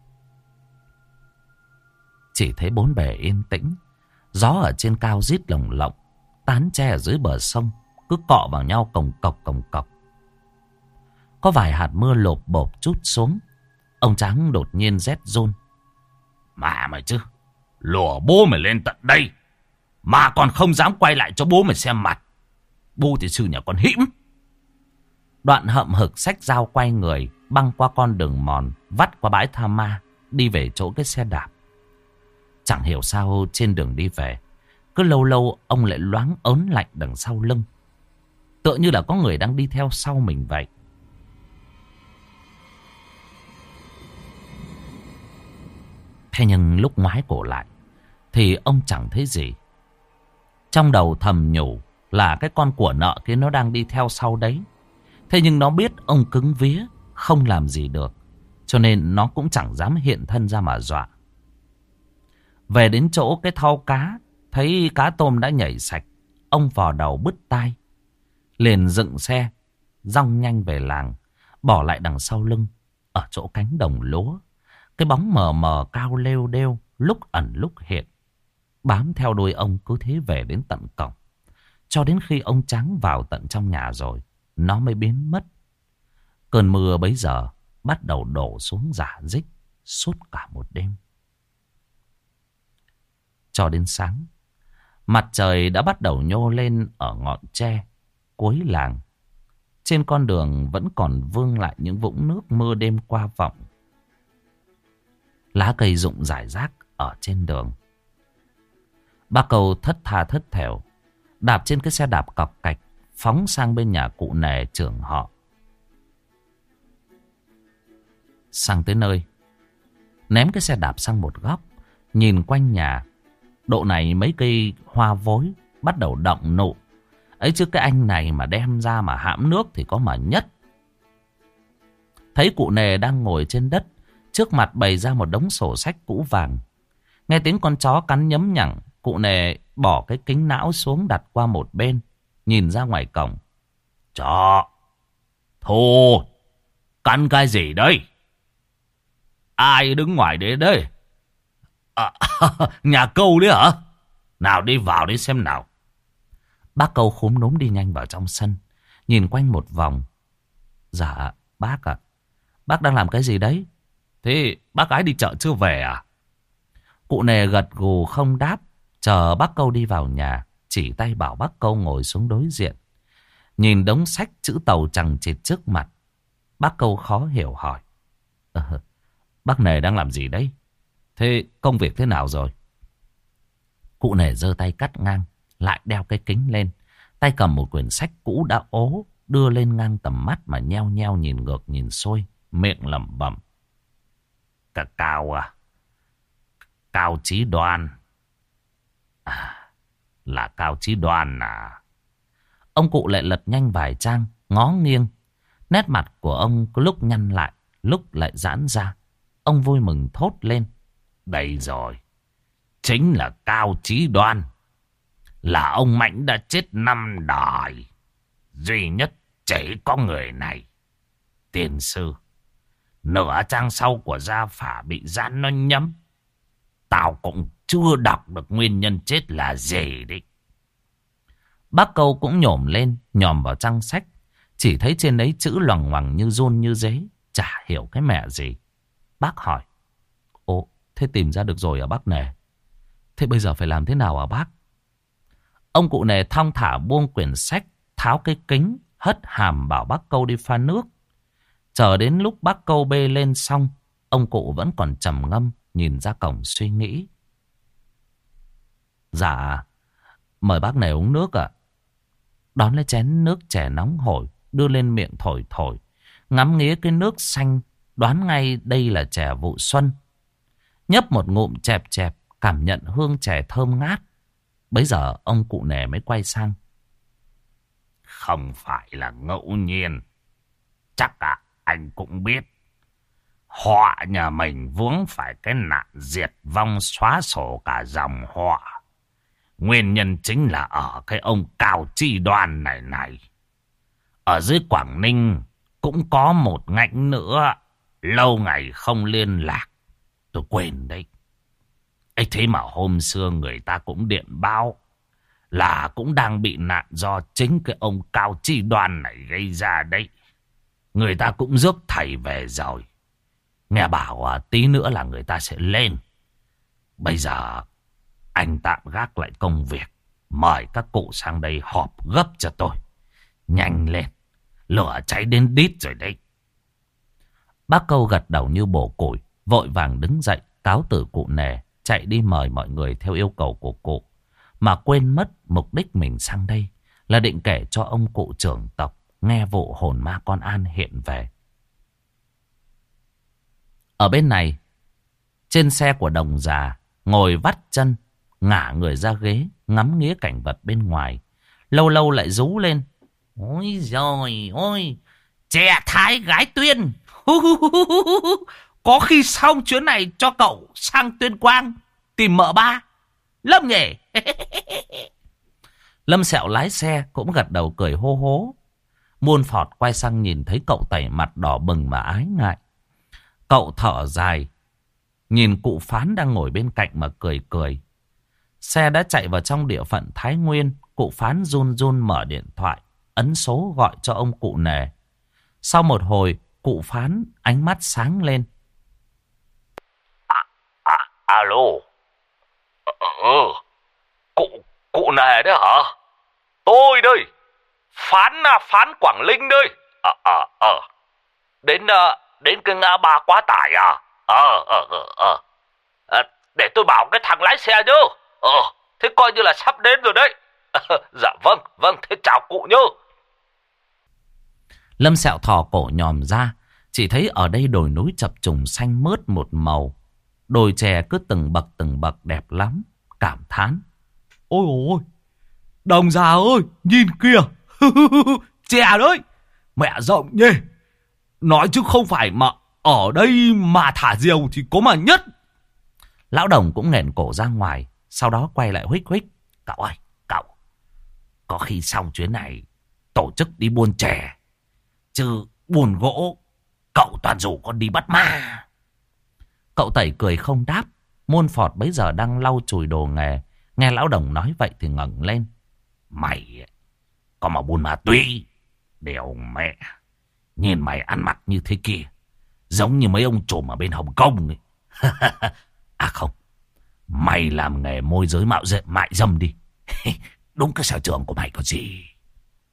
Chỉ thấy bốn bề yên tĩnh, gió ở trên cao rít lồng lộng, tán tre ở dưới bờ sông cứ cọ vào nhau cồng cọc. Có vài hạt mưa lộp bộp trút xuống. Ông Tráng đột nhiên rét run. Mà mày chứ, lùa bố mày lên tận đây mà còn không dám quay lại cho bố mày xem mặt. Bố thì sư nhà con hĩm. Đoạn hậm hực xách dao quay người, băng qua con đường mòn, vắt qua bãi tha ma, đi về chỗ cái xe đạp. Chẳng hiểu sao trên đường đi về, cứ lâu lâu ông lại loáng ớn lạnh đằng sau lưng, tựa như là có người đang đi theo sau mình vậy. Thế nhưng lúc ngoái cổ lại thì ông chẳng thấy gì. Trong đầu thầm nhủ là cái con của nợ kia nó đang đi theo sau đấy. Thế nhưng nó biết ông cứng vía, không làm gì được, cho nên nó cũng chẳng dám hiện thân ra mà dọa. Về đến chỗ cái thau cá, thấy cá tôm đã nhảy sạch, ông vò đầu bứt tai, liền dựng xe dong nhanh về làng, bỏ lại đằng sau lưng ở chỗ cánh đồng lúa. Cái bóng mờ mờ cao lêu đêu, lúc ẩn lúc hiện, bám theo đuôi ông cứ thế về đến tận cổng. Cho đến khi ông Tráng vào tận trong nhà rồi, nó mới biến mất. Cơn mưa bấy giờ bắt đầu đổ xuống rả rích suốt cả một đêm. Cho đến sáng, mặt trời đã bắt đầu nhô lên ở ngọn tre cuối làng. Trên con đường vẫn còn vương lại những vũng nước mưa đêm qua vọng. Lá cây rụng rải rác ở trên đường. Bác Câu thất tha thất thểu, đạp trên cái xe đạp cọc cạch, phóng sang bên nhà cụ nề trưởng họ. Sang tới nơi, ném cái xe đạp sang một góc, nhìn quanh nhà. Độ này mấy cây hoa vối bắt đầu động nụ. Ấy chứ cái anh này mà đem ra mà hãm nước thì có mà nhất. Thấy cụ nề đang ngồi trên đất, trước mặt bày ra một đống sổ sách cũ vàng. Nghe tiếng con chó cắn nhấm nhẳng, cụ nề bỏ cái kính não xuống đặt qua một bên, nhìn ra ngoài cổng. Chó, thôi, cắn cái gì đây? Ai đứng ngoài đấy đây? Nhà Câu đấy hả? Nào đi vào đi xem nào. Bác Câu khúm núm đi nhanh vào trong sân, nhìn quanh một vòng. Dạ, bác ạ. Bác đang làm cái gì đấy? Thế bác gái đi chợ chưa về à? Cụ nề gật gù không đáp, chờ bác Câu đi vào nhà, chỉ tay bảo bác Câu ngồi xuống đối diện. Nhìn đống sách chữ tàu chằng chịt trước mặt, bác Câu khó hiểu hỏi. Bác Nề đang làm gì đấy? Thế công việc thế nào rồi? Cụ Nề giơ tay cắt ngang, lại đeo cái kính lên. Tay cầm một quyển sách cũ đã ố, đưa lên ngang tầm mắt mà nheo nheo nhìn ngược nhìn xuôi, miệng lẩm bẩm. Cả Cao à? Cao Chí Đoan. À, là Cao Chí Đoan à? Ông cụ lại lật nhanh vài trang, ngó nghiêng. Nét mặt của ông có lúc nhăn lại, lúc lại giãn ra. Ông vui mừng thốt lên. Đây rồi, chính là Cao Chí Đoan. Là ông Mãnh đã chết 5 đời. Duy nhất chỉ có người này. Tiên sư, nửa trang sau của gia phả bị gian nó nhấm. Tao cũng chưa đọc được nguyên nhân chết là gì đấy. Bác Câu cũng nhổm lên, nhòm vào trang sách. Chỉ thấy trên đấy chữ loằng ngoằng như run như dế. Chả hiểu cái mẹ gì. Bác hỏi. Ồ, thế tìm ra được rồi à bác Nề? Thế bây giờ phải làm thế nào à bác? Ông cụ Nề thong thả buông quyển sách, tháo cái kính, hất hàm bảo bác Câu đi pha nước. Chờ đến lúc bác Câu bê lên xong, ông cụ vẫn còn trầm ngâm, nhìn ra cổng suy nghĩ. Dạ, mời bác Nề uống nước ạ. Đón lấy chén nước chè nóng hổi, đưa lên miệng thổi thổi. Ngắm nghía cái nước xanh, đoán ngay đây là chè vụ xuân. Nhấp một ngụm chẹp chẹp, cảm nhận hương chè thơm ngát. Bấy giờ ông cụ Nề mới quay sang. Không phải là ngẫu nhiên. Chắc anh cũng biết. Họa nhà mình vướng phải cái nạn diệt vong xóa sổ cả dòng họa. Nguyên nhân chính là ở cái ông Cao Chí Đoan này. Ở dưới Quảng Ninh cũng có một ngãnh nữa. Lâu ngày không liên lạc. Tôi quên đấy. Ấy thế mà hôm xưa người ta cũng điện báo là cũng đang bị nạn do chính cái ông Cao Chí Đoan này gây ra đấy. Người ta cũng rước thầy về rồi. Nghe bảo tí nữa là người ta sẽ lên. Bây giờ anh tạm gác lại công việc. Mời các cụ sang đây họp gấp cho tôi. Nhanh lên. Lửa cháy đến đít rồi đấy. Bác Câu gật đầu như bổ củi. Vội vàng đứng dậy cáo từ cụ Nề. Chạy đi mời mọi người theo yêu cầu của cụ. Mà quên mất mục đích mình sang đây là định kể cho ông cụ trưởng tộc nghe vụ hồn ma con An hiện về. Ở bên này, trên xe của Đồng già, ngồi vắt chân, ngả người ra ghế, ngắm nghía cảnh vật bên ngoài. Lâu lâu lại rú lên. Ôi giời ôi, trẻ Thái gái Tuyên. Có khi xong chuyến này cho cậu sang Tuyên Quang tìm mợ ba. Lâm nhỉ? Lâm Sẹo lái xe cũng gật đầu cười hô hố. Muôn Phọt quay sang nhìn thấy cậu Tẩy mặt đỏ bừng mà ái ngại. Cậu thở dài, nhìn cụ Phán đang ngồi bên cạnh mà cười cười. Xe đã chạy vào trong địa phận Thái Nguyên. Cụ Phán run run mở điện thoại, ấn số gọi cho ông cụ Nề. Sau một hồi, cụ Phán ánh mắt sáng lên. Alo. Cụ Nề đấy hả? Tôi đây. Phán Quảng Linh đây. Đến cái ngã ba Quá Tải à? Để tôi bảo cái thằng lái xe chứ. Thế coi như là sắp đến rồi đấy. Dạ vâng, thế chào cụ nhớ. Lâm Sẹo thò cổ nhòm ra, chỉ thấy ở đây đồi núi chập trùng xanh mướt một màu. Đồi chè cứ từng bậc đẹp lắm. Cảm thán. Ôi ôi, Đồng già ơi, nhìn kìa. Chè đấy, mẹ rộng nhỉ. Nói chứ không phải mà ở đây mà thả diều thì có mà nhất. Lão Đồng cũng nghẹn cổ ra ngoài, sau đó quay lại huých huých. Cậu ơi, cậu, có khi xong chuyến này tổ chức đi buôn chè. Chứ buôn gỗ, cậu toàn rủ con đi bắt ma. Cậu Tẩy cười không đáp. Muôn Phọt bấy giờ đang lau chùi đồ nghề. Nghe Lão Đồng nói vậy thì ngẩng lên. Mày có mà buôn ma túy. Đều mẹ. Nhìn mày ăn mặc như thế kia, giống như mấy ông trùm ở bên Hồng Kông ấy. À không, mày làm nghề môi giới mại dâm đi. Đúng cái sở trường của mày có gì.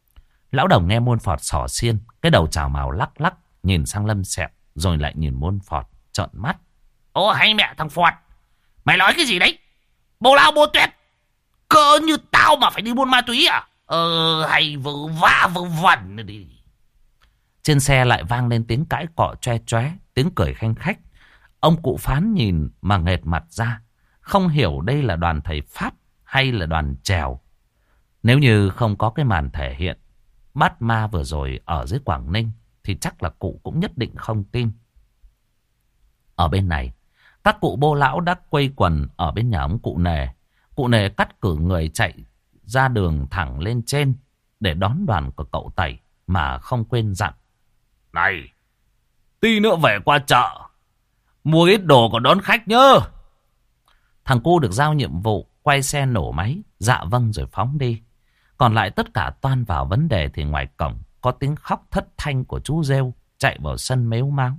Lão Đồng nghe Môn Phọt xỏ xiên, cái đầu chào mào lắc lắc, nhìn sang Lâm Sẹo, rồi lại nhìn Môn Phọt, trợn mắt. Ô hay mẹ thằng Phọt, mày nói cái gì đấy? Bồ lao bồ tuyết, cỡ như tao mà phải đi buôn ma túy à? Hay vớ vã vớ vẩn đi. Trên xe lại vang lên tiếng cãi cọ choe choé, tiếng cười khanh khách. Ông cụ Phán nhìn mà nghệt mặt ra, không hiểu đây là đoàn thầy Pháp hay là đoàn chèo. Nếu như không có cái màn thể hiện bắt ma vừa rồi ở dưới Quảng Ninh thì chắc là cụ cũng nhất định không tin. Ở bên này, các cụ Bô lão đã quây quần ở bên nhà ông cụ Nề. Cụ Nề cắt cử người chạy ra đường thẳng lên trên để đón đoàn của cậu Tẩy mà không quên dặn. Này, tí nữa về qua chợ, mua ít đồ còn đón khách nhớ. Thằng cu được giao nhiệm vụ quay xe nổ máy, dạ vâng rồi phóng đi. Còn lại tất cả toan vào vấn đề thì ngoài cổng có tiếng khóc thất thanh của chú Rêu chạy vào sân mếu máo.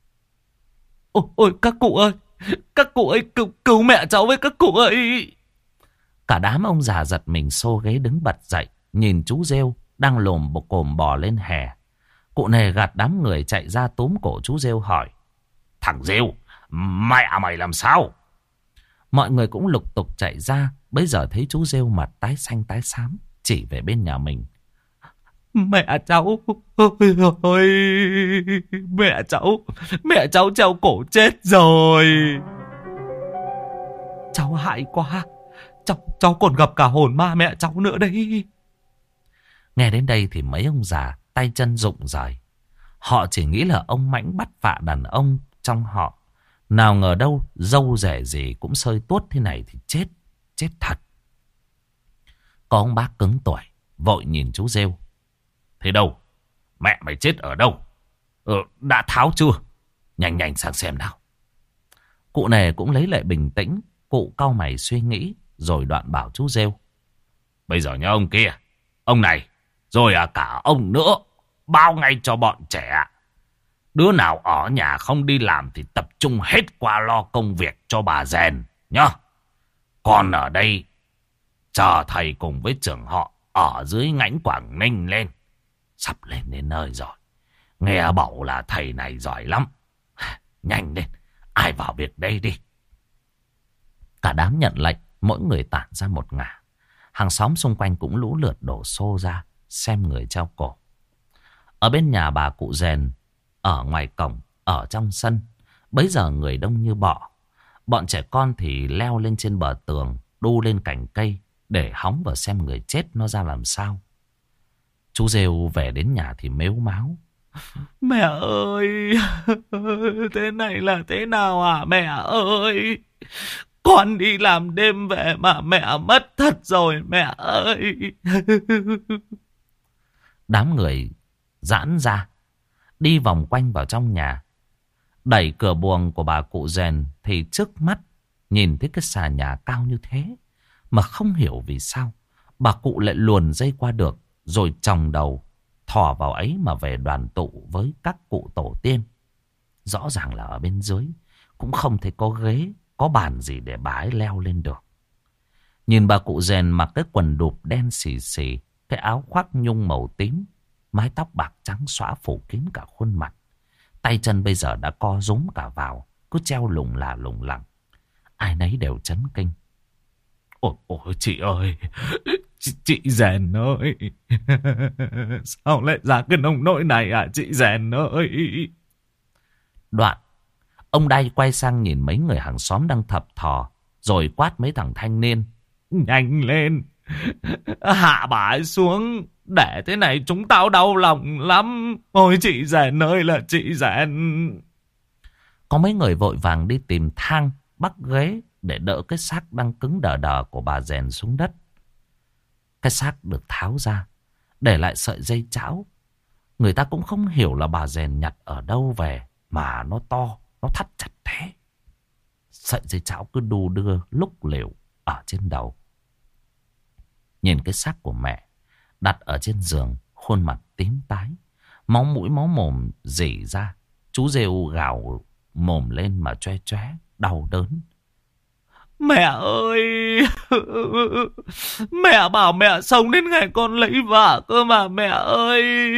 Ôi các cụ ơi, cứu mẹ cháu với các cụ ơi. Cả đám ông già giật mình xô ghế đứng bật dậy, nhìn chú Rêu đang lồm bồ cồm bò lên hè. Cụ Nề gạt đám người chạy ra túm cổ chú Rêu hỏi. Thằng Rêu, mẹ mày làm sao? Mọi người cũng lục tục chạy ra, bấy giờ thấy chú Rêu mặt tái xanh tái xám, chỉ về bên nhà mình. Mẹ cháu, ôi, mẹ cháu treo cổ chết rồi. Cháu hại quá, cháu còn gặp cả hồn ma mẹ cháu nữa đấy. Nghe đến đây thì mấy ông già tay chân rụng rời. Họ chỉ nghĩ là ông Mãnh bắt vạ đàn ông trong họ. Nào ngờ đâu dâu rẻ gì cũng sơi tuốt thế này thì chết thật. Có ông bác cứng tuổi vội nhìn chú Rêu. Thế đâu? Mẹ mày chết ở đâu? Đã tháo chưa? Nhanh sang xem nào. Cụ Nề cũng lấy lại bình tĩnh. Cụ cau mày suy nghĩ rồi đoạn bảo chú Rêu. Bây giờ nhá ông kia, ông này, rồi cả ông nữa, bao ngay cho bọn trẻ. Đứa nào ở nhà không đi làm thì tập trung hết qua lo công việc cho bà rèn nhá. Còn ở đây chờ thầy cùng với trưởng họ ở dưới ngãnh Quảng Ninh lên. Sắp lên đến nơi rồi. Nghe bảo là thầy này giỏi lắm. Nhanh lên, ai vào việc đây đi. Cả đám nhận lệnh, mỗi người tản ra một ngả. Hàng xóm xung quanh cũng lũ lượt đổ xô ra xem người treo cổ. Ở bên nhà bà cụ rèn, ở ngoài cổng, ở trong sân, bấy giờ người đông như bọ. Bọn trẻ con thì leo lên trên bờ tường, đu lên cành cây để hóng vào xem người chết nó ra làm sao. Chú Rêu về đến nhà thì mếu máo. Mẹ ơi, thế này là thế nào hả mẹ ơi? Con đi làm đêm về mà mẹ mất thật rồi mẹ ơi. Đám người giãn ra, đi vòng quanh vào trong nhà. Đẩy cửa buồng của bà cụ rèn thì trước mắt nhìn thấy cái xà nhà cao như thế. Mà không hiểu vì sao bà cụ lại luồn dây qua được, rồi chồng đầu thò vào ấy mà về đoàn tụ với các cụ tổ tiên. Rõ ràng là ở bên dưới cũng không thấy có ghế, có bàn gì để bà ấy leo lên được. Nhìn bà cụ rèn mặc cái quần đùp đen xì xì, cái áo khoác nhung màu tím, mái tóc bạc trắng xõa phủ kín cả khuôn mặt. Tay chân bây giờ đã co rúm cả vào, cứ treo lủng lẳng. Ai nấy đều chấn kinh. Ôi chị ơi, chị rèn ơi. Sao lại ra cái nông nỗi này à chị rèn ơi. Đoạn, ông Đay quay sang nhìn mấy người hàng xóm đang thập thò, rồi quát mấy thằng thanh niên. Nhanh lên, hạ bà ấy xuống, để thế này chúng tao đau lòng lắm. Ôi chị rèn ơi là chị rèn. Có mấy người vội vàng đi tìm thang, bắt ghế để đỡ cái xác đang cứng đờ đờ của bà rèn xuống đất. Cái xác được tháo ra, để lại sợi dây chảo. Người ta cũng không hiểu là bà rèn nhặt ở đâu về mà nó to, nó thắt chặt thế. Sợi dây chảo cứ đu đưa lúc liều ở trên đầu. Nhìn cái xác của mẹ đặt ở trên giường, khuôn mặt tím tái, máu mũi máu mồm rỉ ra. Chú Rêu gào mồm lên mà choe choé, đau đớn. Mẹ ơi, Mẹ bảo mẹ sống đến ngày con lấy vợ cơ mà mẹ ơi.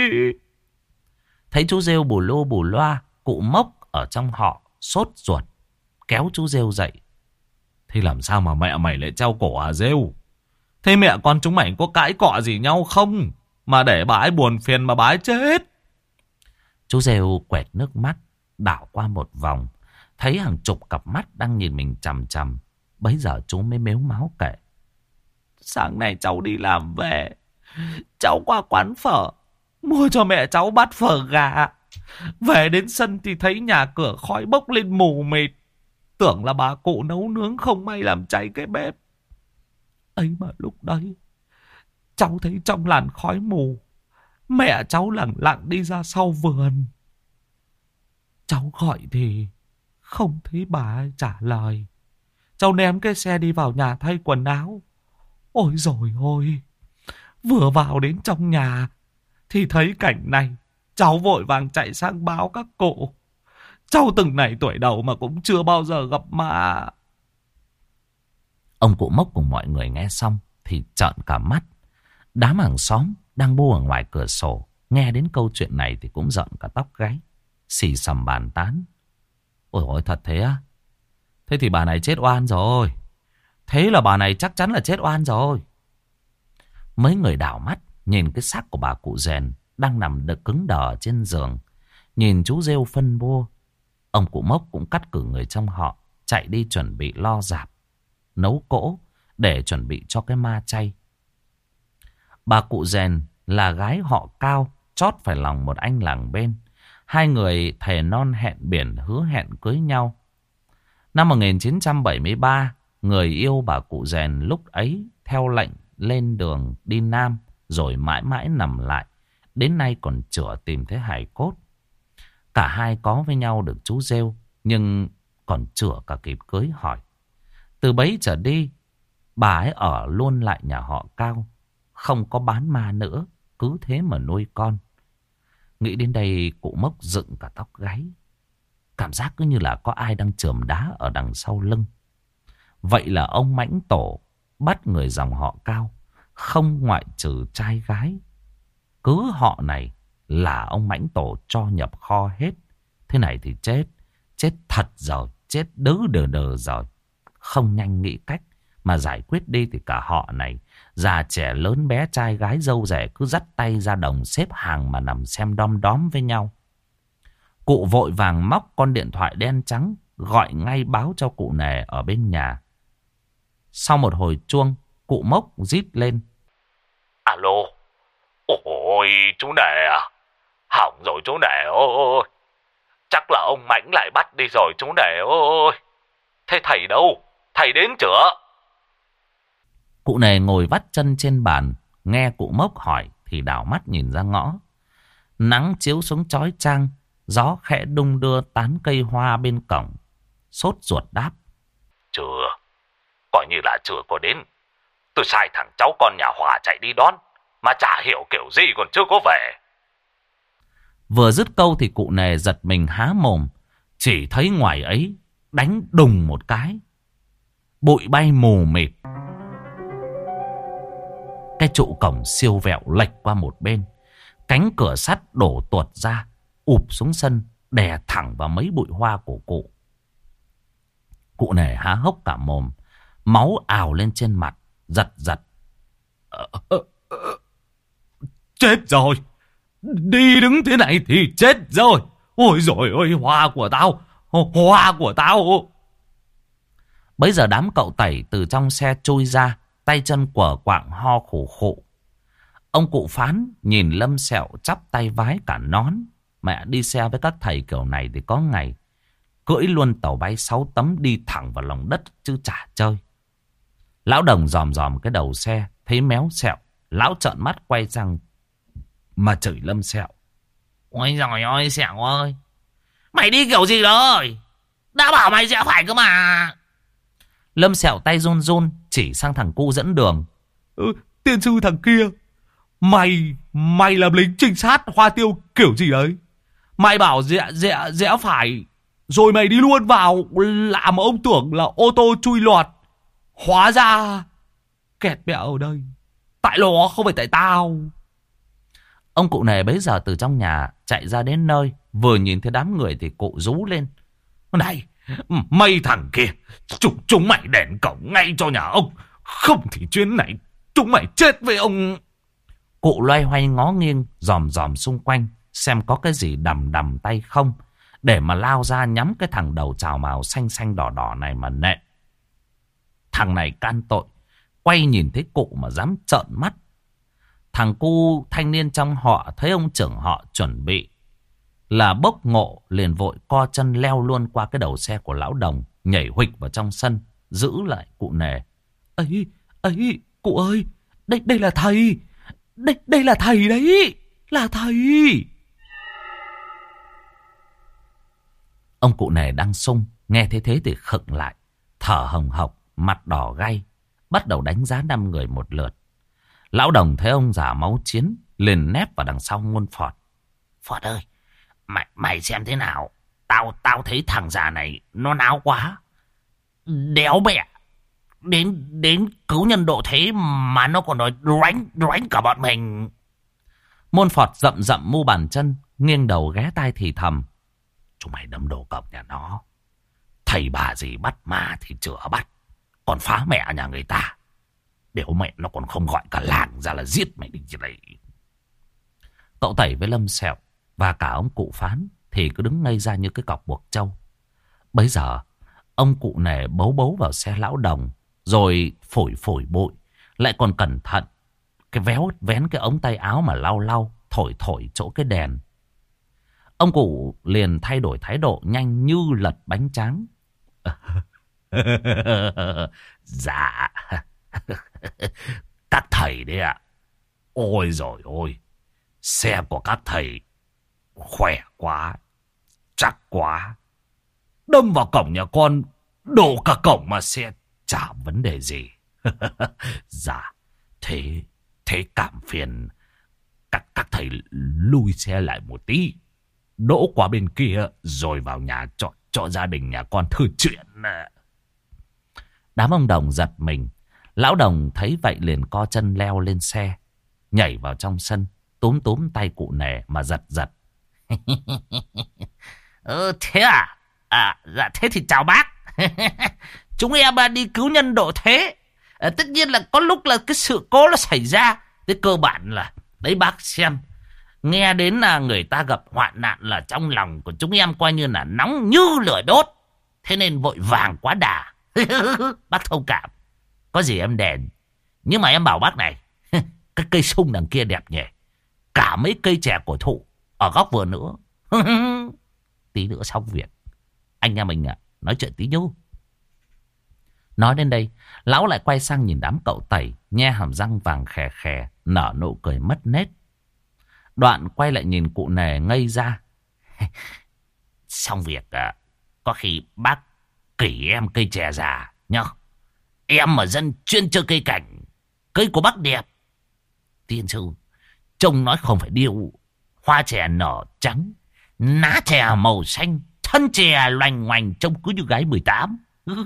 Thấy chú rêu bù lô bù loa, cụ Mốc ở trong họ sốt ruột, kéo chú rêu dậy. Thế làm sao mà mẹ mày lại treo cổ à rêu? Thế mẹ con chúng mày có cãi cọ gì nhau không? Mà để bà ấy buồn phiền mà bà ấy chết. Chú rêu quẹt nước mắt, đảo qua một vòng, thấy hàng chục cặp mắt đang nhìn mình chằm chằm. Bấy giờ chú mới mếu máo kể. Sáng nay cháu đi làm về, cháu qua quán phở, mua cho mẹ cháu bát phở gà. Về đến sân thì thấy nhà cửa khói bốc lên mù mịt. Tưởng là bà cụ nấu nướng không may làm cháy cái bếp. Ấy mà lúc đấy, cháu thấy trong làn khói mù, mẹ cháu lẳng lặng đi ra sau vườn. Cháu gọi thì không thấy bà ấy trả lời. Cháu ném cái xe đi vào nhà thay quần áo. Ôi dồi ôi, vừa vào đến trong nhà thì thấy cảnh này. Cháu vội vàng chạy sang báo các cụ. Cháu từng này tuổi đầu mà cũng chưa bao giờ gặp mà. Ông cụ Mốc cùng mọi người nghe xong thì trợn cả mắt. Đám hàng xóm đang bu ở ngoài cửa sổ nghe đến câu chuyện này thì cũng giận cả tóc gáy, xì xầm bàn tán. Ôi ôi, thật thế á? Thế thì bà này chết oan rồi. Thế là bà này chắc chắn là chết oan rồi. Mấy người đảo mắt nhìn cái xác của bà cụ Rèn đang nằm đực cứng đờ trên giường, nhìn chú rêu phân bua. Ông cụ Mốc cũng cắt cử người trong họ chạy đi chuẩn bị lo rạp, nấu cỗ để chuẩn bị cho cái ma chay. Bà cụ Rèn là gái họ Cao, chót phải lòng một anh làng bên. Hai người thề non hẹn biển hứa hẹn cưới nhau. Năm 1973, người yêu bà cụ Rèn lúc ấy theo lệnh lên đường đi Nam, rồi mãi mãi nằm lại. Đến nay còn chữa tìm thấy hài cốt. Cả hai có với nhau được chú rêu, nhưng còn chữa cả kịp cưới hỏi. Từ bấy trở đi, bà ấy ở luôn lại nhà họ Cao, không có bán ma nữa, cứ thế mà nuôi con. Nghĩ đến đây cụ Mốc dựng cả tóc gáy. Cảm giác cứ như là có ai đang chườm đá ở đằng sau lưng. Vậy là ông Mãnh Tổ bắt người dòng họ Cao, không ngoại trừ trai gái. Cứ họ này là ông Mãnh Tổ cho nhập kho hết. Thế này thì chết. Chết thật rồi. Chết đờ đờ rồi. Không nhanh nghĩ cách mà giải quyết đi thì cả họ này, già trẻ lớn bé trai gái dâu rẻ, cứ dắt tay ra đồng xếp hàng mà nằm xem đom đóm với nhau. Cụ vội vàng móc con điện thoại đen trắng, gọi ngay báo cho cụ Nề ở bên nhà. Sau một hồi chuông, cụ Mốc rít lên. Alo. Ôi, chú Nề à? Hỏng rồi chú Nề ơi. Chắc là ông Mãnh lại bắt đi rồi chú Nề ơi. Thế thầy đâu? Thầy đến chưa? Cụ Nề ngồi vắt chân trên bàn, nghe cụ Mốc hỏi thì đảo mắt nhìn ra ngõ. Nắng chiếu xuống chói chang, gió khẽ đung đưa tán cây hoa bên cổng. Sốt ruột đáp. Chưa, coi như là chưa có đến. Tôi sai thằng cháu con nhà Hòa chạy đi đón, mà chả hiểu kiểu gì còn chưa có về. Vừa dứt câu thì cụ Nề giật mình há mồm. Chỉ thấy ngoài ấy đánh đùng một cái, bụi bay mù mịt. Cái trụ cổng siêu vẹo lệch qua một bên. Cánh cửa sắt đổ tuột ra, ụp xuống sân, đè thẳng vào mấy bụi hoa của cụ. Cụ Nề há hốc cả mồm, máu ào lên trên mặt, giật giật. Chết rồi. Đi đứng thế này thì chết rồi. Ôi dồi ôi, hoa của tao. Hoa của tao. Bấy giờ đám cậu Tẩy từ trong xe chui ra, tay chân quở quạng ho khủ khụ. Ông cụ Phán nhìn Lâm Sẹo chắp tay vái cả nón. Mẹ đi xe với các thầy kiểu này thì có ngày cưỡi luôn tàu bay 6 tấm đi thẳng vào lòng đất chứ chả chơi. Lão Đồng dòm dòm cái đầu xe, thấy méo Sẹo, lão trợn mắt quay sang mà chửi Lâm Sẹo. Ôi giời ơi Sẹo ơi, mày đi kiểu gì rồi? Đã bảo mày sẽ phải cơ mà. Lâm Sẹo tay run run chỉ sang thằng cu dẫn đường. Tiên sư thằng kia, mày làm lính trinh sát Hoa Tiêu kiểu gì đấy? Mày bảo rẽ phải, rồi mày đi luôn vào làm ông tưởng là ô tô chui lọt. Hóa ra kẹt mẹ ở đây. Tại nó không phải tại tao. Ông cụ nề bấy giờ từ trong nhà chạy ra đến nơi. Vừa nhìn thấy đám người thì cụ rú lên. Này, mấy thằng kia, chúng mày đèn cổng ngay cho nhà ông. Không thì chuyến này chúng mày chết với ông. Cụ loay hoay ngó nghiêng, dòm dòm xung quanh, xem có cái gì đầm đầm tay không, để mà lao ra nhắm cái thằng đầu trào màu xanh xanh đỏ đỏ này mà nện. Thằng này can tội, quay nhìn thấy cụ mà dám trợn mắt. Thằng cu thanh niên trong họ thấy ông trưởng họ chuẩn bị là bốc ngộ, liền vội co chân leo luôn qua cái đầu xe của lão Đồng, nhảy huỵch vào trong sân, giữ lại cụ nề. Ấy, cụ ơi, đây là thầy. Đây là thầy đấy, là thầy. Ông cụ nề đang sung, nghe thấy thế thì khựng lại, thở hồng hộc, mặt đỏ gay, bắt đầu đánh giá 5 người một lượt. Lão Đồng thấy ông già máu chiến, liền nép vào đằng sau Muôn Phọt. Phọt ơi, mày xem thế nào? Tao thấy thằng già này nó náo quá, đéo bẹ. Đến cứu nhân độ thế mà nó còn nói đoánh cả bọn mình. Muôn Phọt rậm rậm mu bàn chân, nghiêng đầu ghé tai thì thầm. Chúng mày đâm đồ cọc nhà nó. Thầy bà gì bắt ma thì chữa bắt, còn phá mẹ nhà người ta. Nếu mẹ nó còn không gọi cả làng ra là giết mày đi chứ này. Cậu Tẩy với Lâm Sẹo và cả ông cụ Phán thì cứ đứng ngây ra như cái cọc buộc trâu. Bấy giờ ông cụ nề bấu bấu vào xe lão Đồng, rồi phủi bụi, lại còn cẩn thận cái vén cái ống tay áo mà lau thổi chỗ cái đèn. Ông cụ liền thay đổi thái độ nhanh như lật bánh tráng. Dạ, các thầy đấy ạ. Ôi rồi ôi, xe của các thầy khỏe quá, chắc quá. Đâm vào cổng nhà con, đổ cả cổng mà xe chả vấn đề gì. Dạ, thế cảm phiền các thầy lui xe lại một tí, đỗ qua bên kia rồi vào nhà cho gia đình nhà con thử chuyện. Đám ông Đồng giật mình. Lão Đồng thấy vậy liền co chân leo lên xe, nhảy vào trong sân, túm tay cụ nề mà giật. Thế à? Dạ thế thì chào bác. Chúng em đi cứu nhân độ thế. Tất nhiên là có lúc là cái sự cố nó xảy ra. Thế cơ bản là đấy bác xem, nghe đến là người ta gặp hoạn nạn là trong lòng của chúng em coi như là nóng như lửa đốt. Thế nên vội vàng quá đà. Bác thông cảm, có gì em đền. Nhưng mà em bảo bác này, cái cây sung đằng kia đẹp nhỉ, cả mấy cây chè cổ thụ ở góc vườn nữa. Tí nữa xong việc, anh em mình nói chuyện tí nhú. Nói đến đây, lão lại quay sang nhìn đám cậu Tẩy, nhe hàm răng vàng khè khè, nở nụ cười mất nết. Đoạn quay lại nhìn cụ nề ngây ra. Xong việc, có khi bác kỷ em cây chè già nhá. Em mà dân chuyên chơi cây cảnh, cây của bác đẹp. Tiên sư, trông nói không phải điêu. Hoa chè nở trắng, lá chè màu xanh, thân chè loành ngoành, trông cứ như gái 18.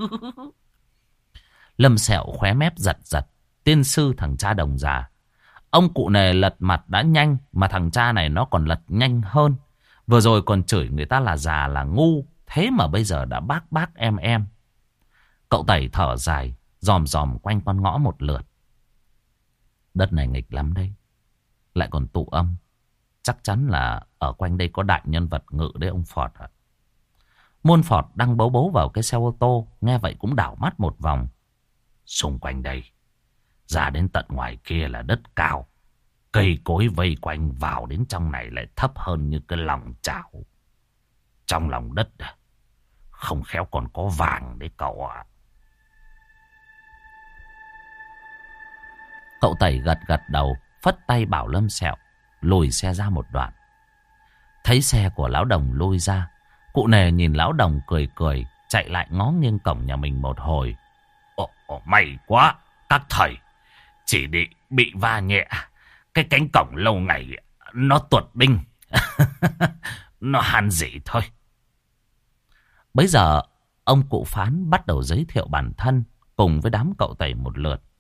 Lâm Sẹo khóe mép giật. Tiên sư thằng cha Đồng già. Ông cụ nề lật mặt đã nhanh, mà thằng cha này nó còn lật nhanh hơn. Vừa rồi còn chửi người ta là già là ngu, thế mà bây giờ đã bác em. Cậu Tẩy thở dài, dòm quanh con ngõ một lượt. Đất này nghịch lắm đây, lại còn tụ âm. Chắc chắn là ở quanh đây có đại nhân vật ngự đấy ông Phọt ạ. Muôn Phọt đang bấu vào cái xe ô tô, nghe vậy cũng đảo mắt một vòng. Xung quanh đây, ra đến tận ngoài kia là đất cao, cây cối vây quanh, vào đến trong này lại thấp hơn như cái lòng chảo. Trong lòng đất không khéo còn có vàng đấy cậu ạ. Cậu Tẩy gật đầu, phất tay bảo Lâm Sẹo lùi xe ra một đoạn. Thấy xe của lão Đồng lùi ra, cụ nề nhìn lão Đồng cười, chạy lại ngó nghiêng cổng nhà mình một hồi. May quá, các thầy chỉ bị va nhẹ. Cái cánh cổng lâu ngày nó tuột đinh. Nó han dị thôi. Bấy giờ ông cụ Phán bắt đầu giới thiệu bản thân cùng với đám cậu Tẩy một lượt.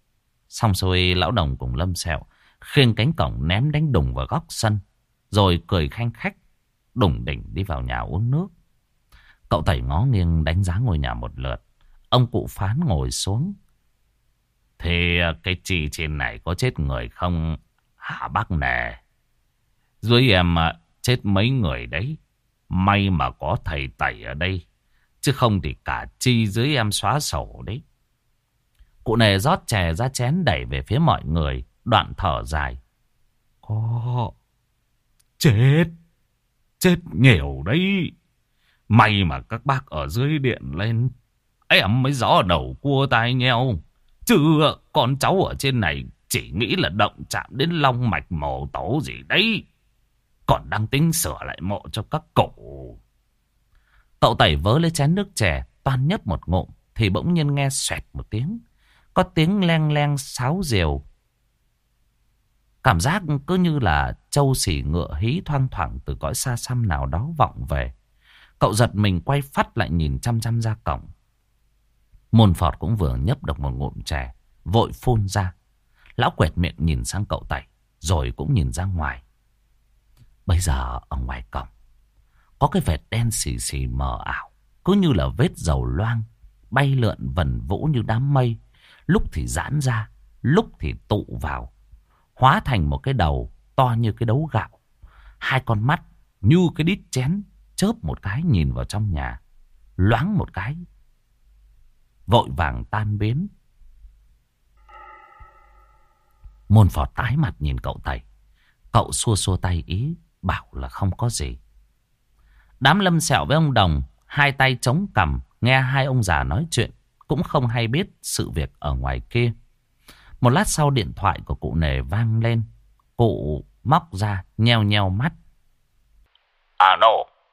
Xong xuôi lão Đồng cùng Lâm Sẹo khiêng cánh cổng ném đánh đùng vào góc sân. Rồi cười khanh khách đủng đỉnh đi vào nhà uống nước. Cậu Tẩy ngó nghiêng đánh giá ngôi nhà một lượt. Ông cụ Phán ngồi xuống. Thế cái chi trên này có chết người không hả bác nè? Dưới em chết mấy người đấy. May mà có thầy Tẩy ở đây. Chứ không thì cả chi dưới em xóa sổ đấy. Cụ nề rót chè ra chén đẩy về phía mọi người. Đoạn thở dài. Có. Chết nhiều đấy. May mà các bác ở dưới điện lên. Em mới gió đầu cua tai nheo. Chứ con cháu ở trên này chỉ nghĩ là động chạm đến long mạch mồ tổ gì đấy. Còn đang tính sửa lại mộ cho các cụ. Cậu Tẩy vớ lấy chén nước chè, toan nhấp một ngụm thì bỗng nhiên nghe xoẹt một tiếng. Có tiếng leng leng sáo rìu. Cảm giác cứ như là trâu xỉ ngựa hí thoang thoảng từ cõi xa xăm nào đó vọng về. Cậu giật mình quay phắt lại nhìn chăm chăm ra cổng. Môn Phọt cũng vừa nhấp được một ngụm chè, vội phun ra. Lão quẹt miệng nhìn sang cậu Tẩy, rồi cũng nhìn ra ngoài. Bây giờ ở ngoài cổng có cái vệt đen xì xì mờ ảo, cứ như là vết dầu loang bay lượn vần vũ như đám mây, lúc thì giãn ra, lúc thì tụ vào, hóa thành một cái đầu to như cái đấu gạo. Hai con mắt như cái đít chén chớp một cái nhìn vào trong nhà, loáng một cái vội vàng tan biến. Môn Phọt tái mặt nhìn cậu Tẩy. Cậu xua xua tay ý bảo là không có gì. Đám Lâm Sẹo với ông Đồng hai tay chống cằm nghe hai ông già nói chuyện, cũng không hay biết sự việc ở ngoài kia. Một lát sau điện thoại của cụ Nề vang lên. Cụ móc ra nheo nheo mắt. Alo.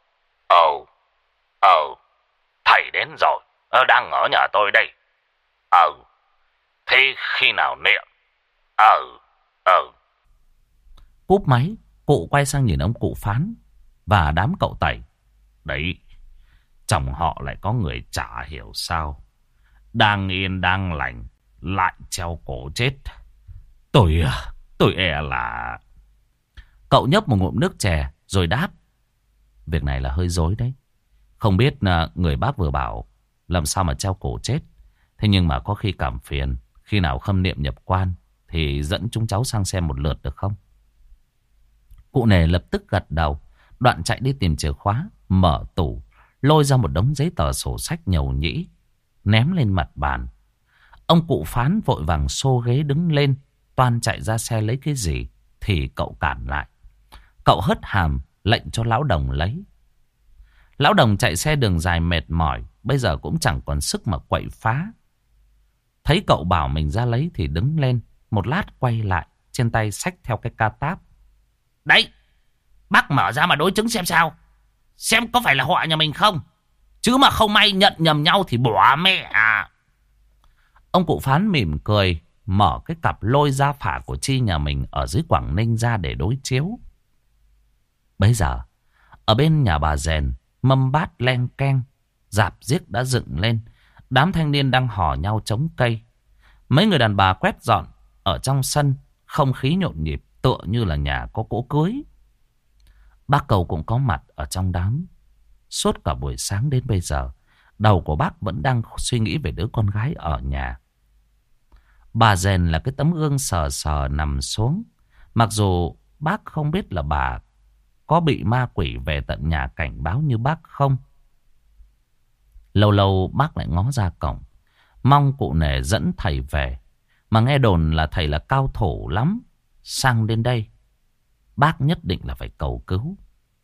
Thầy đến rồi. Đang ở nhà tôi đây. Thế khi nào niệm? Cúp máy, cụ quay sang nhìn ông cụ Phán và đám cậu Tẩy. Đấy, chồng họ lại có người chả hiểu sao. Đang yên đang lành, lại treo cổ chết. Tôi e là... Cậu nhấp một ngụm nước chè rồi đáp. Việc này là hơi rối đấy. Không biết người bác vừa bảo làm sao mà treo cổ chết. Thế nhưng mà có khi cảm phiền, khi nào khâm niệm nhập quan thì dẫn chúng cháu sang xem một lượt được không? Cụ Nề lập tức gật đầu. Đoạn chạy đi tìm chìa khóa, mở tủ, lôi ra một đống giấy tờ sổ sách nhầu nhĩ, ném lên mặt bàn. Ông cụ Phán vội vàng xô ghế đứng lên, toan chạy ra xe lấy cái gì thì cậu cản lại. Cậu hất hàm lệnh cho lão Đồng lấy. Lão Đồng chạy xe đường dài mệt mỏi, bây giờ cũng chẳng còn sức mà quậy phá. Thấy cậu bảo mình ra lấy thì đứng lên, một lát quay lại, trên tay xách theo cái ca táp. Đấy, bác mở ra mà đối chứng xem sao. Xem có phải là họ nhà mình không. Chứ mà không may nhận nhầm nhau thì bỏ mẹ à. Ông cụ Phán mỉm cười, mở cái cặp lôi gia phả của Chi nhà mình ở dưới Quảng Ninh ra để đối chiếu. Bây giờ, ở bên nhà bà Rèn, mâm bát len keng, rạp riếc đã dựng lên. Đám thanh niên đang hò nhau chống cây. Mấy người đàn bà quét dọn ở trong sân, không khí nhộn nhịp tựa như là nhà có cỗ cưới. Bác Cầu cũng có mặt ở trong đám. Suốt cả buổi sáng đến bây giờ, đầu của bác vẫn đang suy nghĩ về đứa con gái ở nhà. Bà Rèn là cái tấm gương sờ sờ nằm xuống. Mặc dù bác không biết là bà có bị ma quỷ về tận nhà cảnh báo như bác không. Lâu lâu bác lại ngó ra cổng, mong cụ Nề dẫn thầy về. Mà nghe đồn là thầy là cao thủ lắm. Sang đến đây, bác nhất định là phải cầu cứu.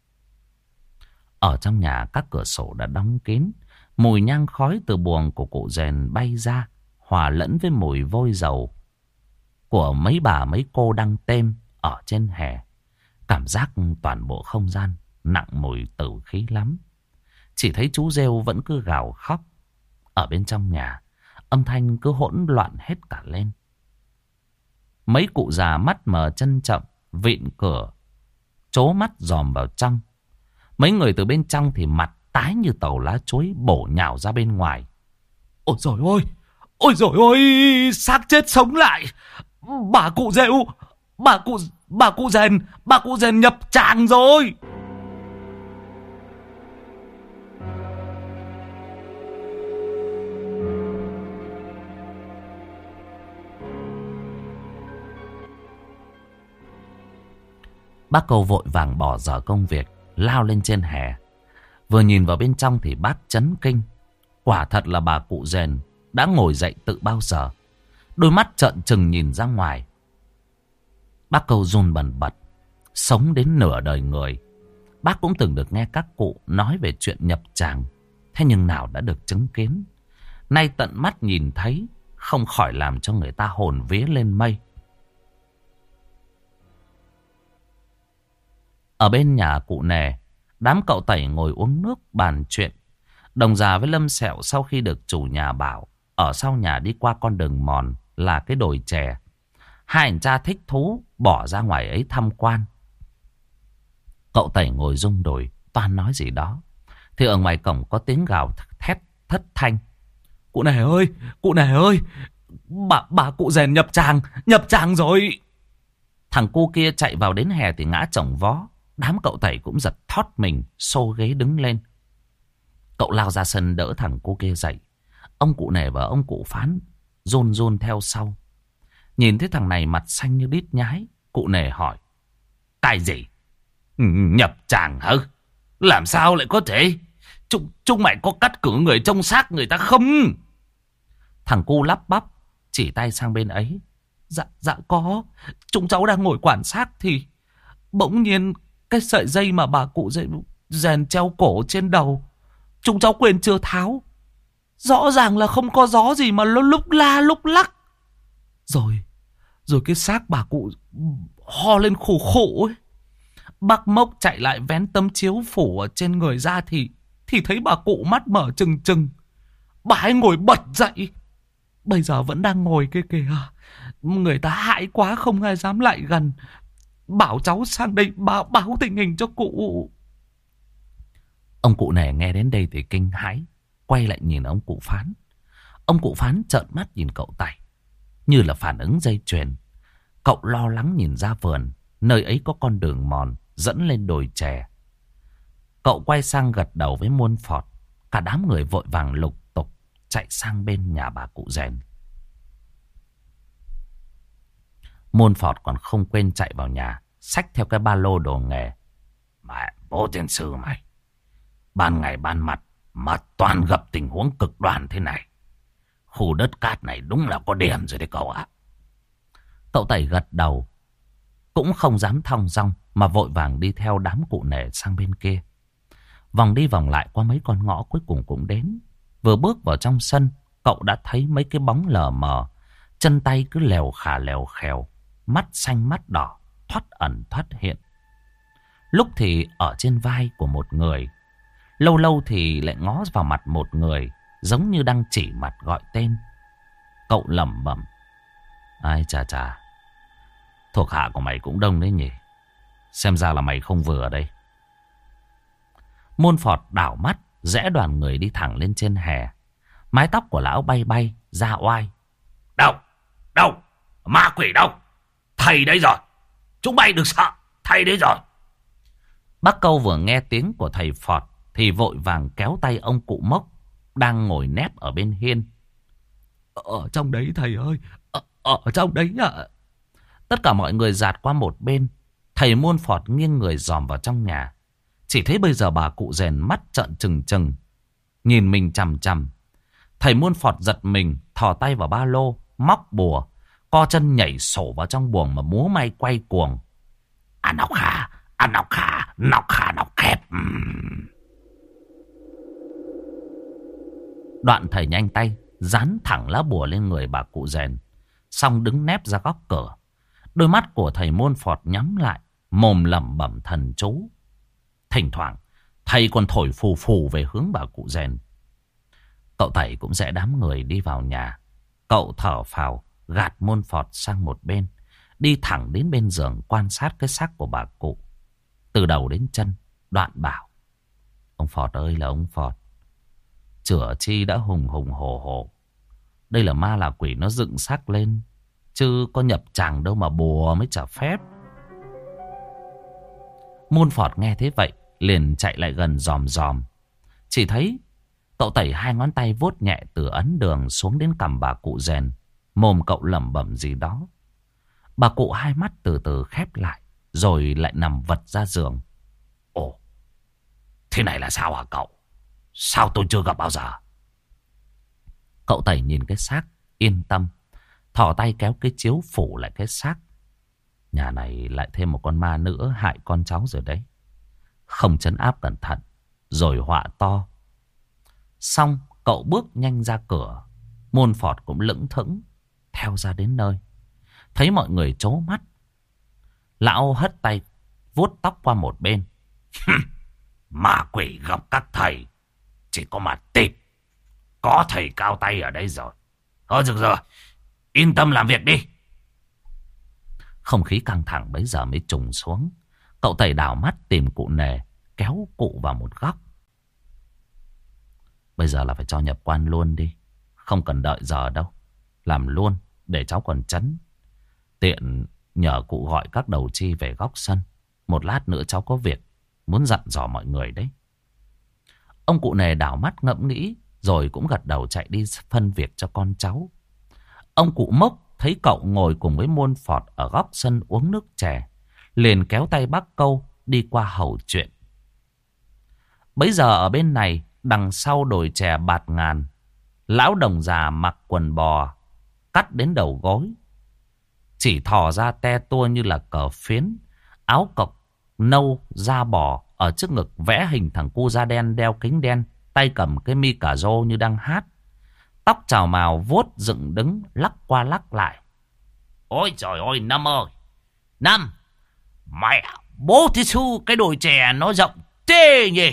Ở trong nhà các cửa sổ đã đóng kín. Mùi nhang khói từ buồng của cụ Rèn bay ra, hòa lẫn với mùi vôi dầu của mấy bà mấy cô đang têm ở trên hè. Cảm giác toàn bộ không gian nặng mùi tử khí lắm. Chỉ thấy chú rêu vẫn cứ gào khóc. Ở bên trong nhà, âm thanh cứ hỗn loạn hết cả lên. Mấy cụ già mắt mờ chân chậm vịn cửa, trố mắt dòm vào trong. Mấy người từ bên trong thì mặt tái như tàu lá chuối bổ nhào ra bên ngoài. Ôi trời ơi! Ôi dồi ôi, xác chết sống lại. Bà cụ rêu, bà cụ rèn nhập tràng rồi. Bác Câu vội vàng bỏ dở công việc, lao lên trên hè. Vừa nhìn vào bên trong thì bác chấn kinh. Quả thật là bà cụ rèn đã ngồi dậy từ bao giờ. Đôi mắt trợn trừng nhìn ra ngoài. Bác Câu run bần bật. Sống đến nửa đời người, bác cũng từng được nghe các cụ nói về chuyện nhập tràng. Thế nhưng nào đã được chứng kiến. Nay tận mắt nhìn thấy, không khỏi làm cho người ta hồn vía lên mây. Ở bên nhà cụ Nề, đám cậu Tẩy ngồi uống nước bàn chuyện. Đồng già với Lâm Sẹo sau khi được chủ nhà bảo ở sau nhà đi qua con đường mòn là cái đồi chè. Hai anh cha thích thú bỏ ra ngoài ấy tham quan. Cậu Tẩy ngồi rung đồi toan nói gì đó thì ở ngoài cổng có tiếng gào thét thất thanh. Cụ Nề ơi, bà cụ rèn nhập tràng rồi. Thằng cu kia chạy vào đến hè thì ngã chồng vó. Đám cậu Tẩy cũng giật thót mình, xô ghế đứng lên. Cậu lao ra sân đỡ thằng cu kia dậy. Ông cụ Nề và ông cụ Phán run run theo sau. Nhìn thấy thằng này mặt xanh như đít nhái, cụ Nề hỏi: cái gì? Nhập tràng hả? Làm sao lại có thể? Chúng mày có cắt cử người trông xác người ta không? Thằng cu lắp bắp chỉ tay sang bên ấy. Dạ có. Chúng cháu đang ngồi quan sát thì bỗng nhiên cái sợi dây mà bà cụ rèn treo cổ trên đầu, chúng cháu quên chưa tháo. Rõ ràng là không có gió gì mà nó lúc la lúc lắc. Rồi cái xác bà cụ ho lên khủ khủ ấy. Bác Mốc chạy lại vén tấm chiếu phủ ở trên người ra thì thấy bà cụ mắt mở trừng trừng. Bà ấy ngồi bật dậy. Bây giờ vẫn đang ngồi kia kìa. Người ta hãi quá không ai dám lại gần. Bảo cháu sang đây báo tình hình cho cụ. Ông cụ Nề nghe đến đây thì kinh hãi, quay lại nhìn ông cụ Phán. Ông cụ Phán trợn mắt nhìn cậu Tẩy, như là phản ứng dây chuyền. Cậu lo lắng nhìn ra vườn, nơi ấy có con đường mòn dẫn lên đồi chè. Cậu quay sang gật đầu với Muôn Phọt. Cả đám người vội vàng lục tục chạy sang bên nhà bà cụ rèn. Muôn Phọt còn không quên chạy vào nhà, xách theo cái ba lô đồ nghề. Mẹ bố tiên sư mày, ban ngày ban mặt mà toàn gặp tình huống cực đoan thế này. Khu đất cát này đúng là có điểm rồi đấy cậu ạ. Cậu Tẩy gật đầu, cũng không dám thong dong mà vội vàng đi theo đám cụ Nề sang bên kia. Vòng đi vòng lại qua mấy con ngõ cuối cùng cũng đến. Vừa bước vào trong sân, cậu đã thấy mấy cái bóng lờ mờ, chân tay cứ lèo khèo, mắt xanh mắt đỏ, thoát ẩn thoát hiện. Lúc thì ở trên vai của một người, lâu lâu thì lại ngó vào mặt một người, giống như đang chỉ mặt gọi tên. Cậu lẩm bẩm: ai chà, thuộc hạ của mày cũng đông đấy nhỉ. Xem ra là mày không vừa ở đây. Muôn Phọt đảo mắt, rẽ đoàn người đi thẳng lên trên hè. Mái tóc của lão bay bay, ra oai. Đâu, ma quỷ đâu? Thầy đây rồi, chúng mày đừng sợ, thầy đây rồi. Bác Câu vừa nghe tiếng của thầy Phọt thì vội vàng kéo tay ông cụ Mốc đang ngồi nép ở bên hiên. Ở trong đấy thầy ơi, ở trong đấy ạ. Tất cả mọi người dạt qua một bên. Thầy Muôn Phọt nghiêng người dòm vào trong nhà. Chỉ thấy bây giờ bà cụ rèn mắt trợn trừng trừng, nhìn mình chằm chằm. Thầy Muôn Phọt giật mình, thò tay vào ba lô, móc bùa, co chân nhảy sổ vào trong buồng mà múa may quay cuồng. Nọc khép. Đoạn thầy nhanh tay dán thẳng lá bùa lên người bà cụ rèn, xong đứng nép ra góc cửa. Đôi mắt của thầy Muôn Phọt nhắm lại, mồm lẩm bẩm thần chú. Thỉnh thoảng thầy còn thổi phù phù về hướng bà cụ rèn. Cậu Tẩy cũng rẽ đám người đi vào nhà. Cậu thở phào gạt Muôn Phọt sang một bên, đi thẳng đến bên giường quan sát cái xác của bà cụ từ đầu đến chân. Đoạn bảo: ông Phọt ơi là ông Phọt, chửa chi đã hùng hùng hổ hổ, đây là ma là quỷ nó dựng xác lên, chứ có nhập tràng đâu mà bùa mới trả phép. Môn Phọt nghe thế vậy liền chạy lại gần dòm dòm. Chỉ thấy cậu Tẩy hai ngón tay vuốt nhẹ từ ấn đường xuống đến cằm bà cụ rèn. Mồm cậu lẩm bẩm gì đó. Bà cụ hai mắt từ từ khép lại, rồi lại nằm vật ra giường. Ồ, thế này là sao hả cậu? Sao tôi chưa gặp bao giờ? Cậu Tẩy nhìn cái xác, yên tâm, thò tay kéo cái chiếu phủ lại cái xác. Nhà này lại thêm một con ma nữa hại con cháu rồi đấy. Không trấn áp cẩn thận, rồi họa to. Xong, cậu bước nhanh ra cửa. Môn Phọt cũng lững thững theo ra đến nơi. Thấy mọi người trố mắt, lão hất tay vuốt tóc qua một bên. Ma quỷ gặp các thầy chỉ có mà tịp. Có thầy cao tay ở đây rồi. Thôi được rồi, yên tâm làm việc đi. Không khí căng thẳng bấy giờ mới trùng xuống. Cậu Tẩy đảo mắt tìm cụ Nề, kéo cụ vào một góc. Bây giờ là phải cho nhập quan luôn đi, không cần đợi giờ đâu. Làm luôn để cháu còn chấn. Tiện nhờ cụ gọi các đầu chi về góc sân. Một lát nữa cháu có việc muốn dặn dò mọi người đấy. Ông cụ Nề đảo mắt ngẫm nghĩ, rồi cũng gật đầu chạy đi phân việc cho con cháu. Ông cụ Mốc thấy cậu ngồi cùng với Môn Phọt ở góc sân uống nước chè, liền kéo tay bác Câu đi qua hầu chuyện. Bấy giờ ở bên này, đằng sau đồi chè Bạt Ngàn, lão đồng già mặc quần bò cắt đến đầu gối, chỉ thò ra te tua như là cờ phiến, áo cộc nâu da bò, ở trước ngực vẽ hình thằng cu da đen đeo kính đen, tay cầm cái mi cà rô như đang hát. Tóc trào mào vuốt dựng đứng, lắc qua lắc lại. Ôi trời ơi Năm ơi, Năm, mẹ bố thí su cái đồi chè nó rộng thế nhỉ.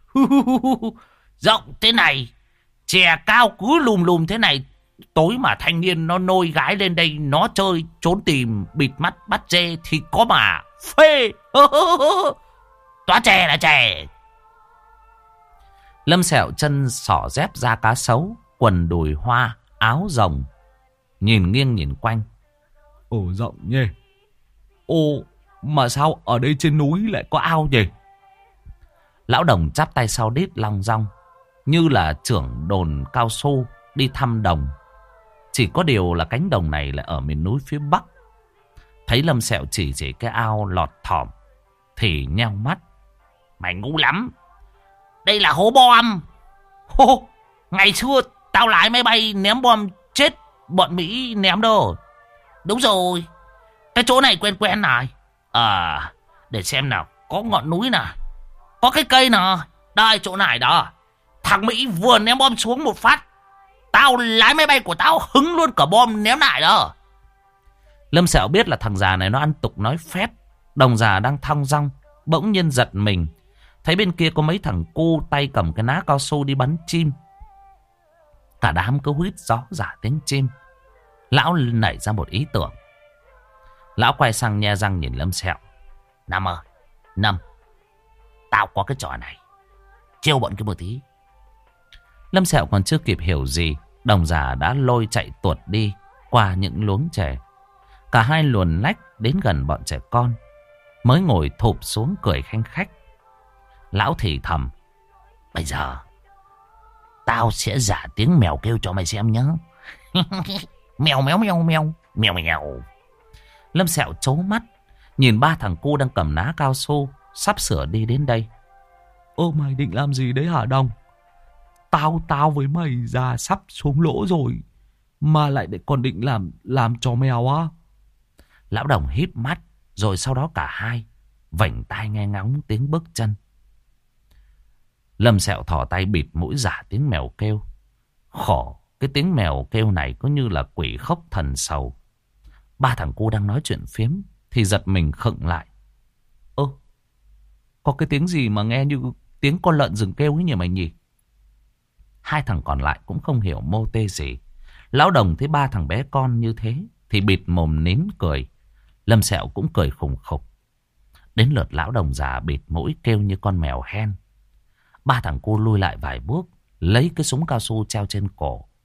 Rộng thế này, chè cao cứ lùm lùm thế này, tối mà thanh niên nó nôi gái lên đây nó chơi trốn tìm bịt mắt bắt dê thì có mà phê. Tóa chè là chè. Lâm Sẹo chân xỏ dép da cá sấu, quần đùi hoa, áo rồng, nhìn nghiêng nhìn quanh. Ồ rộng nhỉ. Ồ mà sao ở đây trên núi lại có ao nhỉ? Lão đồng chắp tay sau đít long dong, như là trưởng đồn cao su đi thăm đồng. Chỉ có điều là cánh đồng này lại ở miền núi phía Bắc. Thấy Lâm Sẹo chỉ cái ao lọt thỏm thì nheo mắt. Mày ngu lắm, đây là hố bom. Hô, ngày xưa tao lái máy bay ném bom chết bọn Mỹ ném đâu. Đúng rồi, cái chỗ này quen quen này. Để xem nào, có ngọn núi nào, có cái cây nào. Đây chỗ này đó. Thằng Mỹ vừa ném bom xuống một phát, tao lái máy bay của tao hứng luôn cả bom ném lại đó. Lâm Sẹo biết là thằng già này nó ăn tục nói phét. Đồng già đang thong dong, bỗng nhiên giật mình, thấy bên kia có mấy thằng cu tay cầm cái ná cao su đi bắn chim. Cả đám cứ huýt gió giả tiếng chim. Lão nảy ra một ý tưởng. Lão quay sang nhe răng nhìn Lâm Sẹo. Năm ơi, Năm, tao có cái trò này, trêu bọn cái một tí. Lâm Sẹo còn chưa kịp hiểu gì, đồng già đã lôi chạy tuột đi qua những luống chè. Cả hai luồn lách đến gần bọn trẻ con, mới ngồi thụp xuống cười khanh khách. Lão thì thầm. Bây giờ tao sẽ giả tiếng mèo kêu cho mày xem nhá. Mèo mèo mèo mèo mèo mèo. Lâm Sẹo trố mắt, nhìn ba thằng cu đang cầm ná cao su sắp sửa đi đến đây. Ơ mày định làm gì đấy hả Đồng? Tao với mày già sắp xuống lỗ rồi, mà lại còn định làm trò mèo á? Lão đồng híp mắt, rồi sau đó cả hai vảnh tai nghe ngóng tiếng bước chân. Lâm Sẹo thò tay bịt mũi giả tiếng mèo kêu. Khổ, cái tiếng mèo kêu này có như là quỷ khóc thần sầu. Ba thằng cu đang nói chuyện phiếm thì giật mình khựng lại. Ơ, có cái tiếng gì mà nghe như tiếng con lợn rừng kêu ấy nhỉ mày nhỉ? Hai thằng còn lại cũng không hiểu mô tê gì. Lão đồng thấy ba thằng bé con như thế thì bịt mồm nín cười. Lâm Sẹo cũng cười khùng khục. Đến lượt lão đồng già bịt mũi kêu như con mèo hen. Ba thằng cu lui lại vài bước, lấy cái súng cao su treo trên cổ,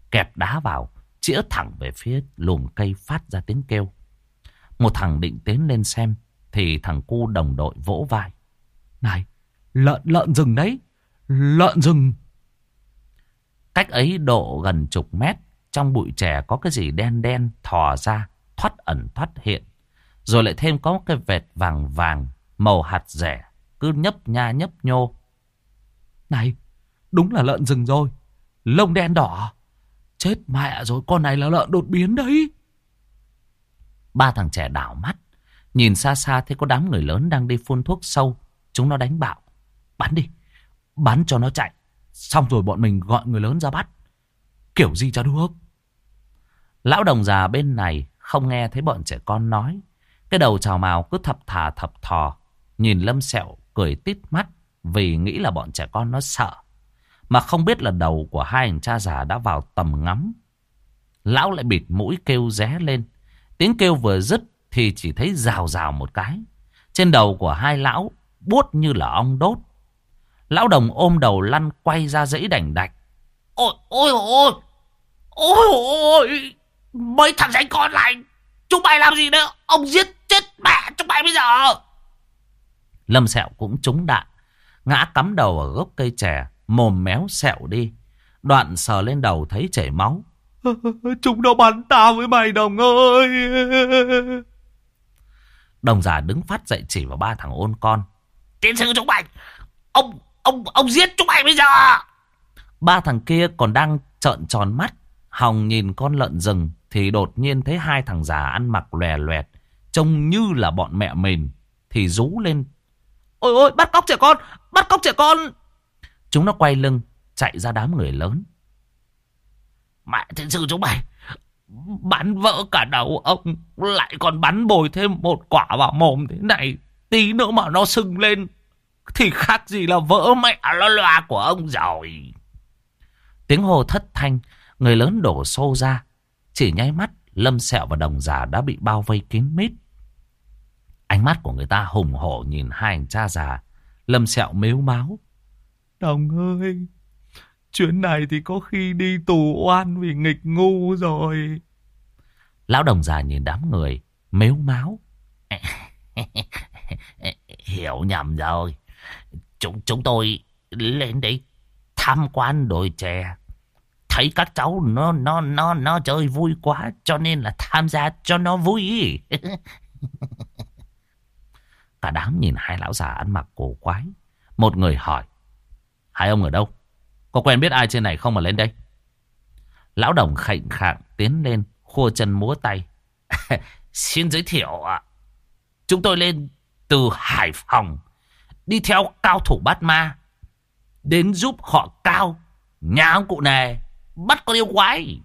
kẹp đá vào, chĩa thẳng về phía lùm cây phát ra tiếng kêu. Một thằng định tiến lên xem, thì thằng cu đồng đội vỗ vai. Này, lợn rừng đấy, lợn rừng. Cách ấy độ gần chục mét, trong bụi chè có cái gì đen đen thò ra, thoát ẩn thoát hiện. Rồi lại thêm có cái vệt vàng vàng, màu hạt rẻ, cứ nhấp nha nhấp nhô. Này, đúng là lợn rừng rồi, lông đen đỏ. Chết mẹ rồi, con này là lợn đột biến đấy. Ba thằng trẻ đảo mắt, nhìn xa xa thấy có đám người lớn đang đi phun thuốc sâu. Chúng nó đánh bạo. Bắn đi, bắn cho nó chạy, xong rồi bọn mình gọi người lớn ra bắt. Kiểu gì cho được. Lão đồng già bên này không nghe thấy bọn trẻ con nói. Cái đầu chào mào cứ thập thà thập thò, nhìn Lâm Sẹo cười tít mắt, vì nghĩ là bọn trẻ con nó sợ. Mà không biết là đầu của hai anh cha già đã vào tầm ngắm. Lão lại bịt mũi kêu ré lên. Tiếng kêu vừa dứt thì chỉ thấy rào rào một cái. Trên đầu của hai lão buốt như là ong đốt. Lão đồng ôm đầu lăn quay ra dãy đành đạch. Ôi ôi ôi, ôi ôi, mấy thằng danh con này, chúng mày làm gì nữa? Ông giết chết mẹ chúng mày bây giờ. Lâm Sẹo cũng trúng đạn, ngã cắm đầu ở gốc cây chè, mồm méo xẹo đi. Đoạn sờ lên đầu thấy chảy máu. Chúng nó bắn tao với mày Đồng ơi. Đồng già đứng phát dậy chỉ vào ba thằng ôn con. Tiến sư chúng mày, ông giết chúng mày bây giờ. Ba thằng kia còn đang trợn tròn mắt hòng nhìn con lợn rừng, thì đột nhiên thấy hai thằng già ăn mặc lòe loẹt, trông như là bọn mẹ mình, thì rú lên. Ôi ôi, bắt cóc trẻ con, bắt cóc trẻ con. Chúng nó quay lưng chạy ra đám người lớn. Mẹ tiến sư chúng mày, bắn vỡ cả đầu ông, lại còn bắn bồi thêm một quả vào mồm thế này. Tí nữa mà nó sưng lên thì khác gì là vỡ mẹ nó loa của ông rồi. Tiếng hô thất thanh, người lớn đổ xô ra. Chỉ nháy mắt, Lâm Sẹo và Đồng già đã bị bao vây kín mít. Ánh mắt của người ta hùng hổ nhìn hai anh cha già. Lâm Sẹo mếu máo. Đồng ơi, chuyến này thì có khi đi tù oan vì nghịch ngu rồi. Lão Đồng già nhìn đám người, mếu máo. Hiểu nhầm rồi. Chúng tôi lên đấy tham quan đồi chè, thấy các cháu nó chơi vui quá, cho nên là tham gia cho nó vui. Cả đám nhìn hai lão già ăn mặc cổ quái. Một người hỏi. Hai ông ở đâu? Có quen biết ai trên này không mà lên đây? Lão Đồng khệnh khạng tiến lên, khua chân múa tay. Xin giới thiệu ạ. Chúng tôi lên từ Hải Phòng, đi theo cao thủ bắt ma, đến giúp họ Cao, nhà ông cụ nề, bắt con yêu quái.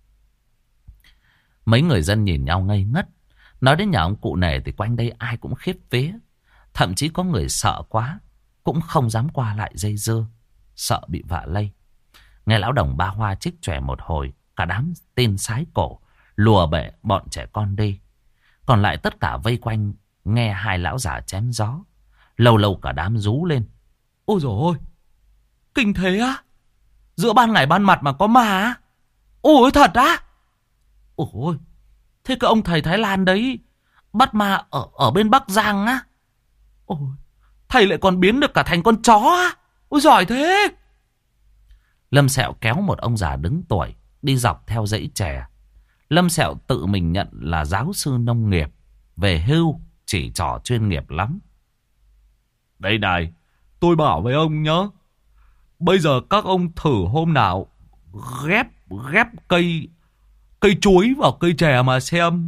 Mấy người dân nhìn nhau ngây ngất. Nói đến nhà ông cụ nề thì quanh đây ai cũng khiếp vía. Thậm chí có người sợ quá, cũng không dám qua lại dây dưa, sợ bị vạ lây. Nghe lão Đồng ba hoa trích chòe một hồi, cả đám tin sái cổ, lùa bệ bọn trẻ con đi. Còn lại tất cả vây quanh, nghe hai lão già chém gió. Lâu lâu cả đám rú lên. Ôi dồi ôi, kinh thế á? Giữa ban ngày ban mặt mà có ma á? Ôi thật á? Ôi, thế cái ông thầy Thái Lan đấy bắt ma ở bên Bắc Giang á? Ôi, thầy lại còn biến được cả thành con chó á? Ôi giỏi thế. Lâm Sẹo kéo một ông già đứng tuổi đi dọc theo dãy chè. Lâm Sẹo tự mình nhận là giáo sư nông nghiệp, về hưu chỉ trò chuyên nghiệp lắm. Đây này, tôi bảo với ông nhá, bây giờ các ông thử hôm nào ghép cây chuối vào cây chè mà xem.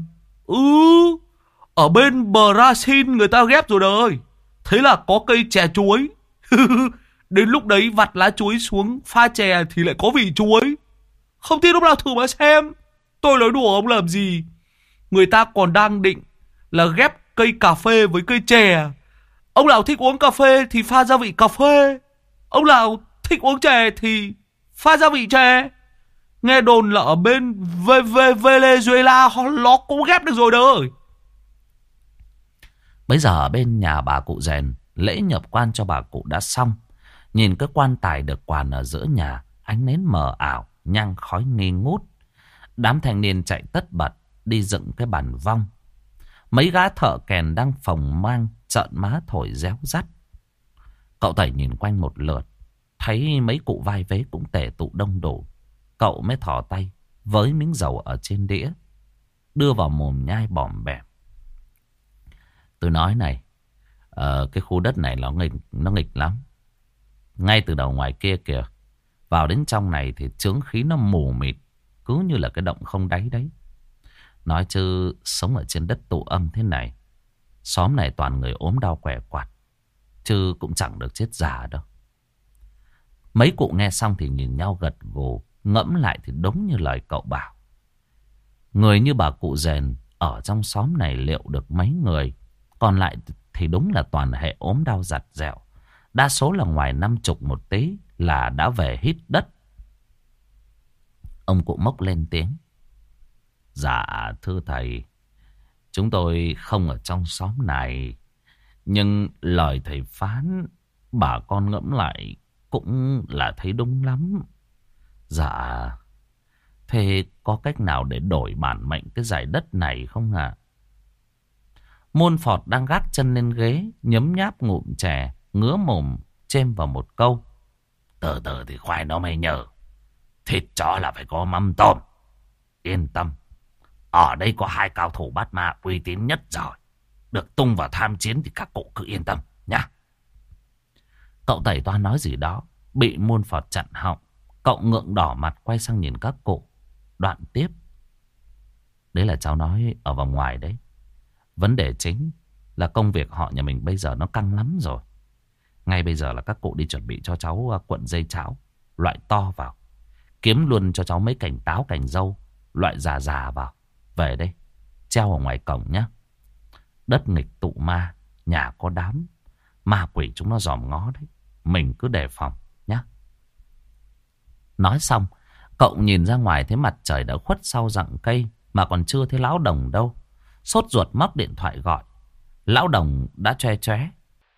Ở bên Brazil người ta ghép rồi đời. Thế là có cây chè chuối. Đến lúc đấy vặt lá chuối xuống pha chè thì lại có vị chuối. Không tin lúc nào thử mà xem. Tôi nói đùa ông làm gì. Người ta còn đang định là ghép cây cà phê với cây chè. Ông nào thích uống cà phê thì pha gia vị cà phê. Ông nào thích uống chè thì pha gia vị chè. Nghe đồn là ở bên Venezuela nó cũng ghép được rồi đời. Bây giờ ở bên nhà bà cụ Rèn, lễ nhập quan cho bà cụ đã xong. Nhìn cái quan tài được quàn ở giữa nhà, ánh nến mờ ảo, nhang khói nghi ngút. Đám thanh niên chạy tất bật đi dựng cái bàn vong. Mấy gã thợ kèn đang phồng mang trợn má thổi réo rắt. Cậu Tẩy nhìn quanh một lượt, thấy mấy cụ vai vế cũng tề tụ đông đủ. Cậu mới thò tay với miếng dầu ở trên đĩa, đưa vào mồm nhai bòm bẻm. Tôi nói này, cái khu đất này nó nghịch lắm. Ngay từ đầu ngoài kia kìa, vào đến trong này thì chướng khí nó mù mịt, cứ như là cái động không đáy đấy. Nói chứ sống ở trên đất tụ âm thế này, xóm này toàn người ốm đau quẻ quạt, chứ cũng chẳng được chết già đâu. Mấy cụ nghe xong thì nhìn nhau gật gù, ngẫm lại thì đúng như lời cậu bảo. Người như bà cụ Rèn ở trong xóm này liệu được mấy người, còn lại thì đúng là toàn hệ ốm đau giặt dẹo. Đa số là ngoài 50 một tí là đã về hít đất. Ông cụ Mốc lên tiếng. Dạ thưa thầy, chúng tôi không ở trong xóm này, nhưng lời thầy phán bà con ngẫm lại cũng là thấy đúng lắm. Dạ, thế có cách nào để đổi bản mệnh cái giải đất này không ạ? Môn Phọt đang gác chân lên ghế, nhấm nháp ngụm chè, ngứa mồm chêm vào một câu. Từ từ thì khoai nó mới nhờ. Thịt chó là phải có mắm tôm. Yên tâm, ở đây có 2 cao thủ bát ma uy tín nhất rồi. Được tung vào tham chiến thì các cụ cứ yên tâm nhá. Cậu Tẩy toan nói gì đó, bị Môn Phọt chặn họng. Cậu ngượng đỏ mặt quay sang nhìn các cụ. Đoạn tiếp. Đấy là cháu nói ở vòng ngoài đấy. Vấn đề chính là công việc họ nhà mình bây giờ nó căng lắm rồi. Ngay bây giờ là các cụ đi chuẩn bị cho cháu cuộn dây chảo loại to vào. Kiếm luôn cho cháu mấy cành táo cành dâu loại già già vào. Về đây, treo ở ngoài cổng nhé. Đất nghịch tụ ma, nhà có đám, ma quỷ chúng nó dòm ngó đấy. Mình cứ đề phòng nhé. Nói xong, cậu nhìn ra ngoài thấy mặt trời đã khuất sau rặng cây mà còn chưa thấy lão Đồng đâu. Sốt ruột móc điện thoại gọi. Lão Đồng đã choe choé.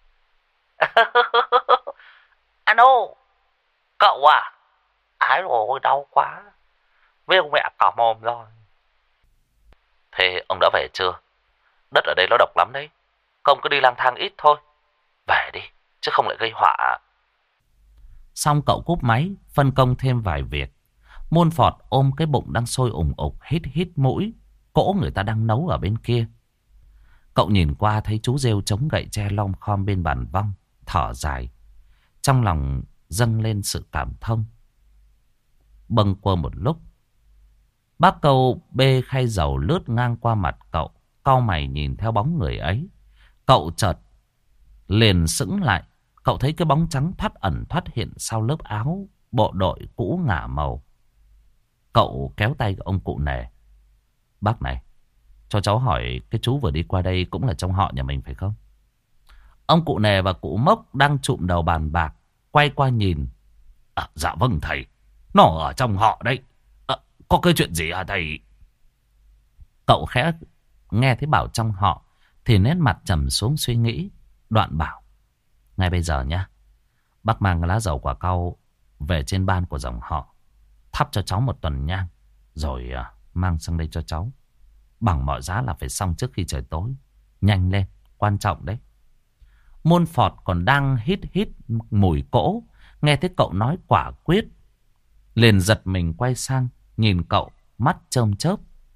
Alo, cậu à? Ái rồi, đau quá. Với ông mẹ cả mồm rồi. Thế ông đã về chưa? Đất ở đây nó độc lắm đấy. Không cứ đi lang thang ít thôi. Về đi, chứ không lại gây họa. Xong cậu cúp máy, phân công thêm vài việc. Môn Phọt ôm cái bụng đang sôi ủng ục, hít hít mũi. Cỗ người ta đang nấu ở bên kia. Cậu nhìn qua thấy chú Rêu chống gậy tre lom khom bên bàn vong, thở dài. Trong lòng dâng lên sự cảm thông. Bâng quơ một lúc, bác Câu bê khay dầu lướt ngang qua mặt cậu, cau mày nhìn theo bóng người ấy. Cậu chợt liền sững lại. Cậu thấy cái bóng trắng thoát ẩn thoát hiện sau lớp áo bộ đội cũ ngả màu. Cậu kéo tay ông cụ Nề. Bác này, cho cháu hỏi cái chú vừa đi qua đây cũng là trong họ nhà mình phải không? Ông cụ Nề và cụ Mốc đang chụm đầu bàn bạc, quay qua nhìn. Dạ vâng thầy, nó ở trong họ đấy. Có cái chuyện gì hả thầy? Cậu khẽ nghe thấy bảo trong họ thì nét mặt trầm xuống suy nghĩ. Đoạn bảo. Ngay bây giờ nhá, bác mang lá dầu quả cau về trên ban của dòng họ, thắp cho cháu một tuần nhang, rồi mang sang đây cho cháu. Bằng mọi giá là phải xong trước khi trời tối. Nhanh lên, quan trọng đấy. Môn Phọt còn đang hít hít mùi cỗ, nghe thấy cậu nói quả quyết, liền giật mình quay sang nhìn cậu, mắt chớm chớp.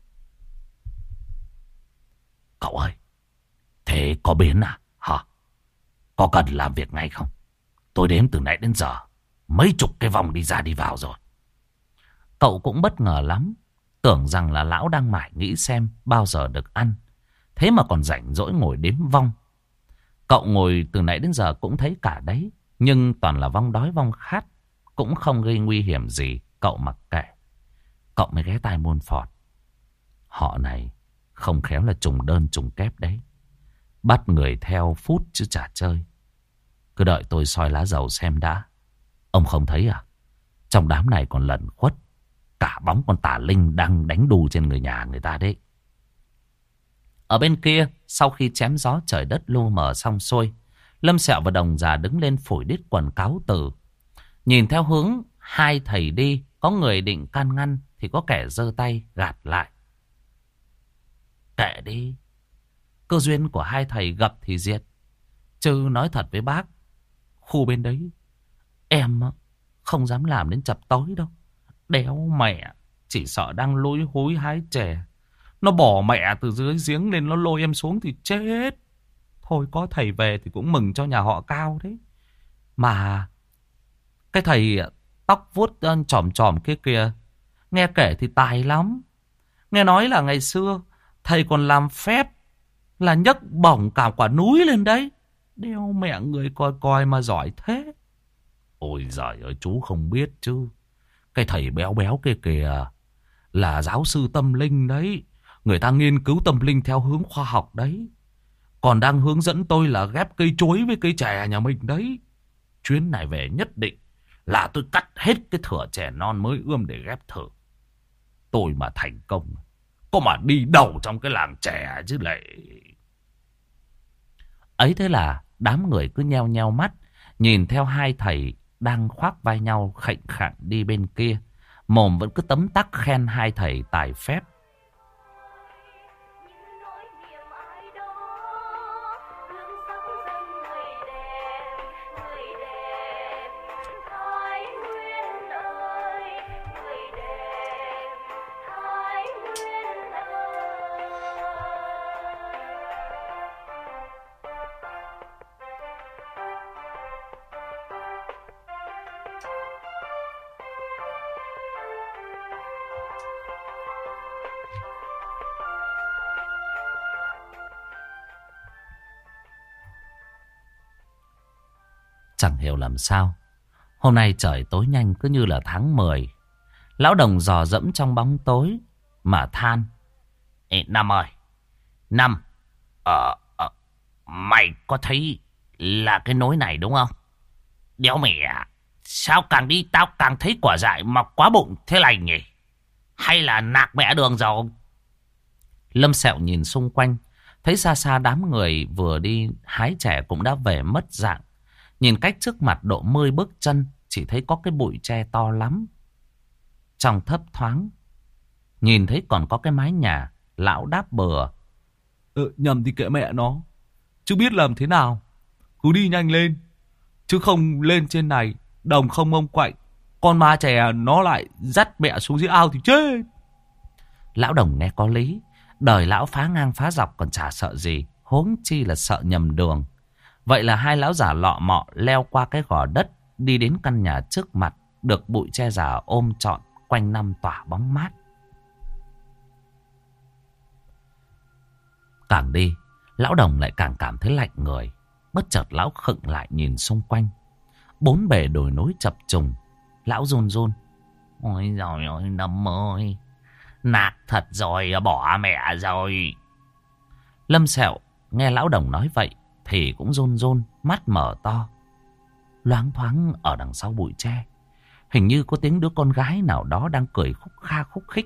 Cậu ơi, thế có biến à? Hả? Có cần làm việc ngay không? Tôi đếm từ nãy đến giờ mấy chục cái vòng đi ra đi vào rồi. Cậu cũng bất ngờ lắm. Tưởng rằng là lão đang mải nghĩ xem bao giờ được ăn. Thế mà còn rảnh rỗi ngồi đếm vong. Cậu ngồi từ nãy đến giờ cũng thấy cả đấy. Nhưng toàn là vong đói vong khát. Cũng không gây nguy hiểm gì. Cậu mặc kệ. Cậu mới ghé tai Môn Phọt. Họ này không khéo là trùng đơn trùng kép đấy. Bắt người theo phút chứ chả chơi. Cứ đợi tôi soi lá dầu xem đã. Ông không thấy à? Trong đám này còn lẩn khuất cả bóng con tà linh đang đánh đù trên người nhà người ta đấy. Ở bên kia, sau khi chém gió trời đất lu mờ xong xuôi, Lâm Sẹo và Đồng già đứng lên phủi đít quần cáo từ. Nhìn theo hướng hai thầy đi, Có người định can ngăn thì có kẻ giơ tay gạt lại. Kệ đi. Cơ duyên của hai thầy gặp thì diệt. Chứ nói thật với bác, khu bên đấy em không dám làm đến chập tối đâu. Đéo mẹ, chỉ sợ đang lối hối hái chè. Nó bỏ mẹ từ dưới giếng lên nó lôi em xuống thì chết. Thôi có thầy về thì cũng mừng cho nhà họ Cao đấy. Mà cái thầy tóc vuốt chòm chòm kia kìa, nghe kể thì tài lắm. Nghe nói là ngày xưa thầy còn làm phép là nhấc bổng cả quả núi lên đấy. Đeo mẹ người coi coi mà giỏi thế. Ôi giời ơi, chú không biết chứ. Cái thầy béo béo kia kìa là giáo sư tâm linh đấy. Người ta nghiên cứu tâm linh theo hướng khoa học đấy. Còn đang hướng dẫn tôi là ghép cây chuối với cây chè nhà mình đấy. Chuyến này về nhất định là tôi cắt hết cái thửa chè non mới ươm để ghép thử. Tôi mà thành công, có mà đi đầu trong cái làng chè chứ lại. Ấy thế là đám người cứ nheo nheo mắt, nhìn theo hai thầy đang khoác vai nhau khệnh khạng đi bên kia. Mồm vẫn cứ tấm tắc khen hai thầy tài phép. Chẳng hiểu làm sao, hôm nay trời tối nhanh cứ như là tháng 10. Lão Đồng dò dẫm trong bóng tối mà than. Ê, Năm ơi, Năm, mày có thấy là cái nối này đúng không? Đéo mẹ, sao càng đi tao càng thấy quả dại mọc quá bụng thế này nhỉ? Hay là nạc mẹ đường rồi? Lâm Sẹo nhìn xung quanh, thấy xa xa đám người vừa đi hái chè cũng đã về mất dạng. Nhìn cách trước mặt độ 10 bước chân, chỉ thấy có cái bụi tre to lắm. Trong thấp thoáng, nhìn thấy còn có cái mái nhà. Lão đáp bừa. Nhầm thì kệ mẹ nó, chứ biết làm thế nào. Cứ đi nhanh lên, chứ không lên trên này đồng không ông quạnh, con ma chè nó lại dắt mẹ xuống dưới ao thì chết. Lão Đồng nghe có lý. Đời lão phá ngang phá dọc còn chả sợ gì, huống chi là sợ nhầm đường. Vậy là hai lão già lọ mọ leo qua cái gò đất, đi đến căn nhà trước mặt, được bụi tre già ôm trọn, quanh năm tỏa bóng mát. Càng đi, lão Đồng lại càng cảm thấy lạnh người. Bất chợt lão khựng lại nhìn xung quanh. Bốn bề đồi núi chập trùng. Lão run run. Ôi giời ơi Năm ơi, nạt thật rồi, bỏ mẹ rồi. Lâm Sẹo nghe lão Đồng nói vậy thì cũng run run, mắt mở to. Loáng thoáng ở đằng sau bụi tre, hình như có tiếng đứa con gái nào đó đang cười khúc kha khúc khích.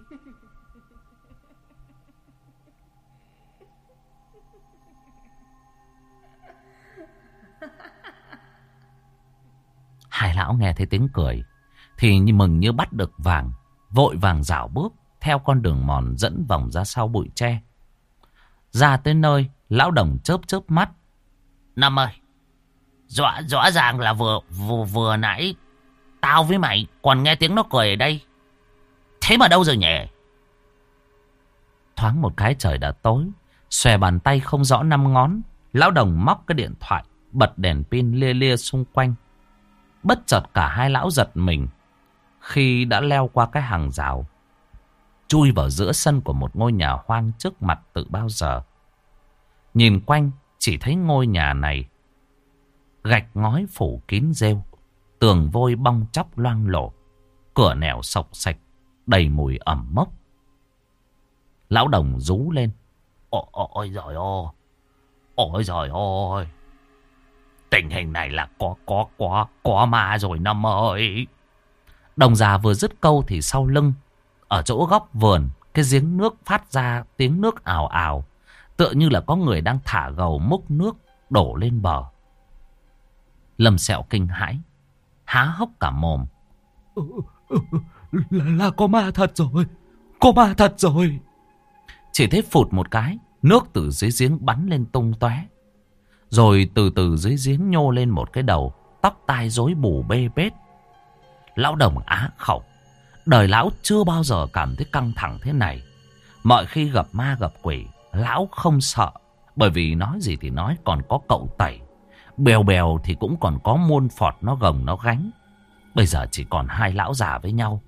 Hai lão nghe thấy tiếng cười thì mừng như bắt được vàng, vội vàng rảo bước theo con đường mòn dẫn vòng ra sau bụi tre. Ra tới nơi, lão Đồng chớp chớp mắt. Năm ơi, rõ ràng là vừa nãy tao với mày còn nghe tiếng nó cười ở đây. Thế mà đâu rồi nhỉ? Thoáng một cái trời đã tối, xòe bàn tay không rõ 5 ngón. Lão Đồng móc cái điện thoại, bật đèn pin lia lia xung quanh. Bất chợt cả hai lão giật mình khi đã leo qua cái hàng rào, chui vào giữa sân của một ngôi nhà hoang trước mặt từ bao giờ. Nhìn quanh chỉ thấy ngôi nhà này gạch ngói phủ kín rêu, tường vôi bong chóc loang lổ, cửa nẻo sộc sạch, đầy mùi ẩm mốc. Lão Đồng rú lên. Ôi giời ơi, ôi giời ơi, tình hình này là có ma rồi Năm ơi. Đồng già vừa dứt câu thì sau lưng, ở chỗ góc vườn, cái giếng nước phát ra tiếng nước ào ào, tựa như là có người đang thả gầu múc nước đổ lên bờ. Lâm Sẹo kinh hãi, há hốc cả mồm. Là có ma thật rồi. Có ma thật rồi. Chỉ thấy phụt một cái, nước từ dưới giếng bắn lên tung tóe. Rồi từ từ dưới giếng nhô lên một cái đầu, tóc tai rối bù bê bết. Lão Đồng á khẩu. Đời lão chưa bao giờ cảm thấy căng thẳng thế này. Mọi khi gặp ma gặp quỷ, lão không sợ. Bởi vì nói gì thì nói, còn có cậu Tẩy. Bèo bèo thì cũng còn có muôn phọt nó gồng nó gánh. Bây giờ chỉ còn hai lão già với nhau.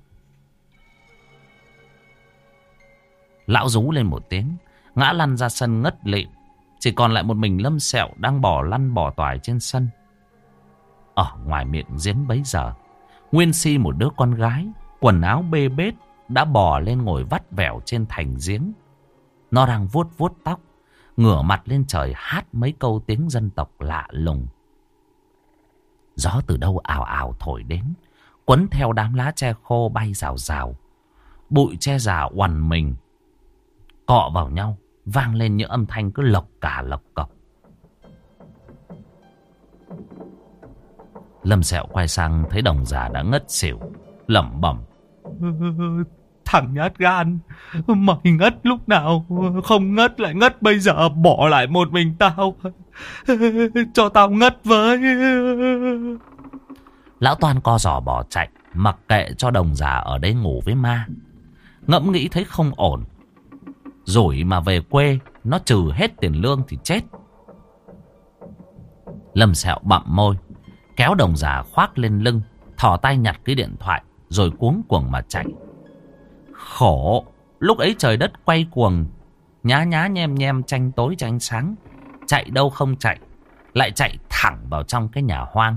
Lão rú lên một tiếng, ngã lăn ra sân ngất lịm. Chỉ còn lại một mình Lâm Sẹo đang bò lăn bò toài trên sân. Ở ngoài miệng giếng bấy giờ, Nguyên Si một đứa con gái, quần áo bê bết, đã bò lên ngồi vắt vẻo trên thành giếng. Nó đang vuốt vuốt tóc, ngửa mặt lên trời hát mấy câu tiếng dân tộc lạ lùng. Gió từ đâu ào ào thổi đến, quấn theo đám lá tre khô bay rào rào. Bụi tre già oằn mình, cọ vào nhau, vang lên những âm thanh cứ lộc cả lộc cọc. Lâm Sẹo quay sang thấy Đồng già đã ngất xỉu, lẩm bẩm: Thằng nhát gan, mày ngất lúc nào không ngất lại ngất bây giờ, bỏ lại một mình tao. Cho tao ngất với. Lão Toan co giò bỏ chạy, mặc kệ cho Đồng già ở đây ngủ với ma. Ngẫm nghĩ thấy không ổn, rồi mà về quê nó trừ hết tiền lương thì chết. Lâm Sẹo bặm môi, kéo Đồng già khoác lên lưng, thò tay nhặt cái điện thoại, rồi cuống cuồng mà chạy. Khổ, lúc ấy trời đất quay cuồng, nhá nhá nhem nhem, tranh tối tranh sáng. Chạy đâu không chạy, lại chạy thẳng vào trong cái nhà hoang.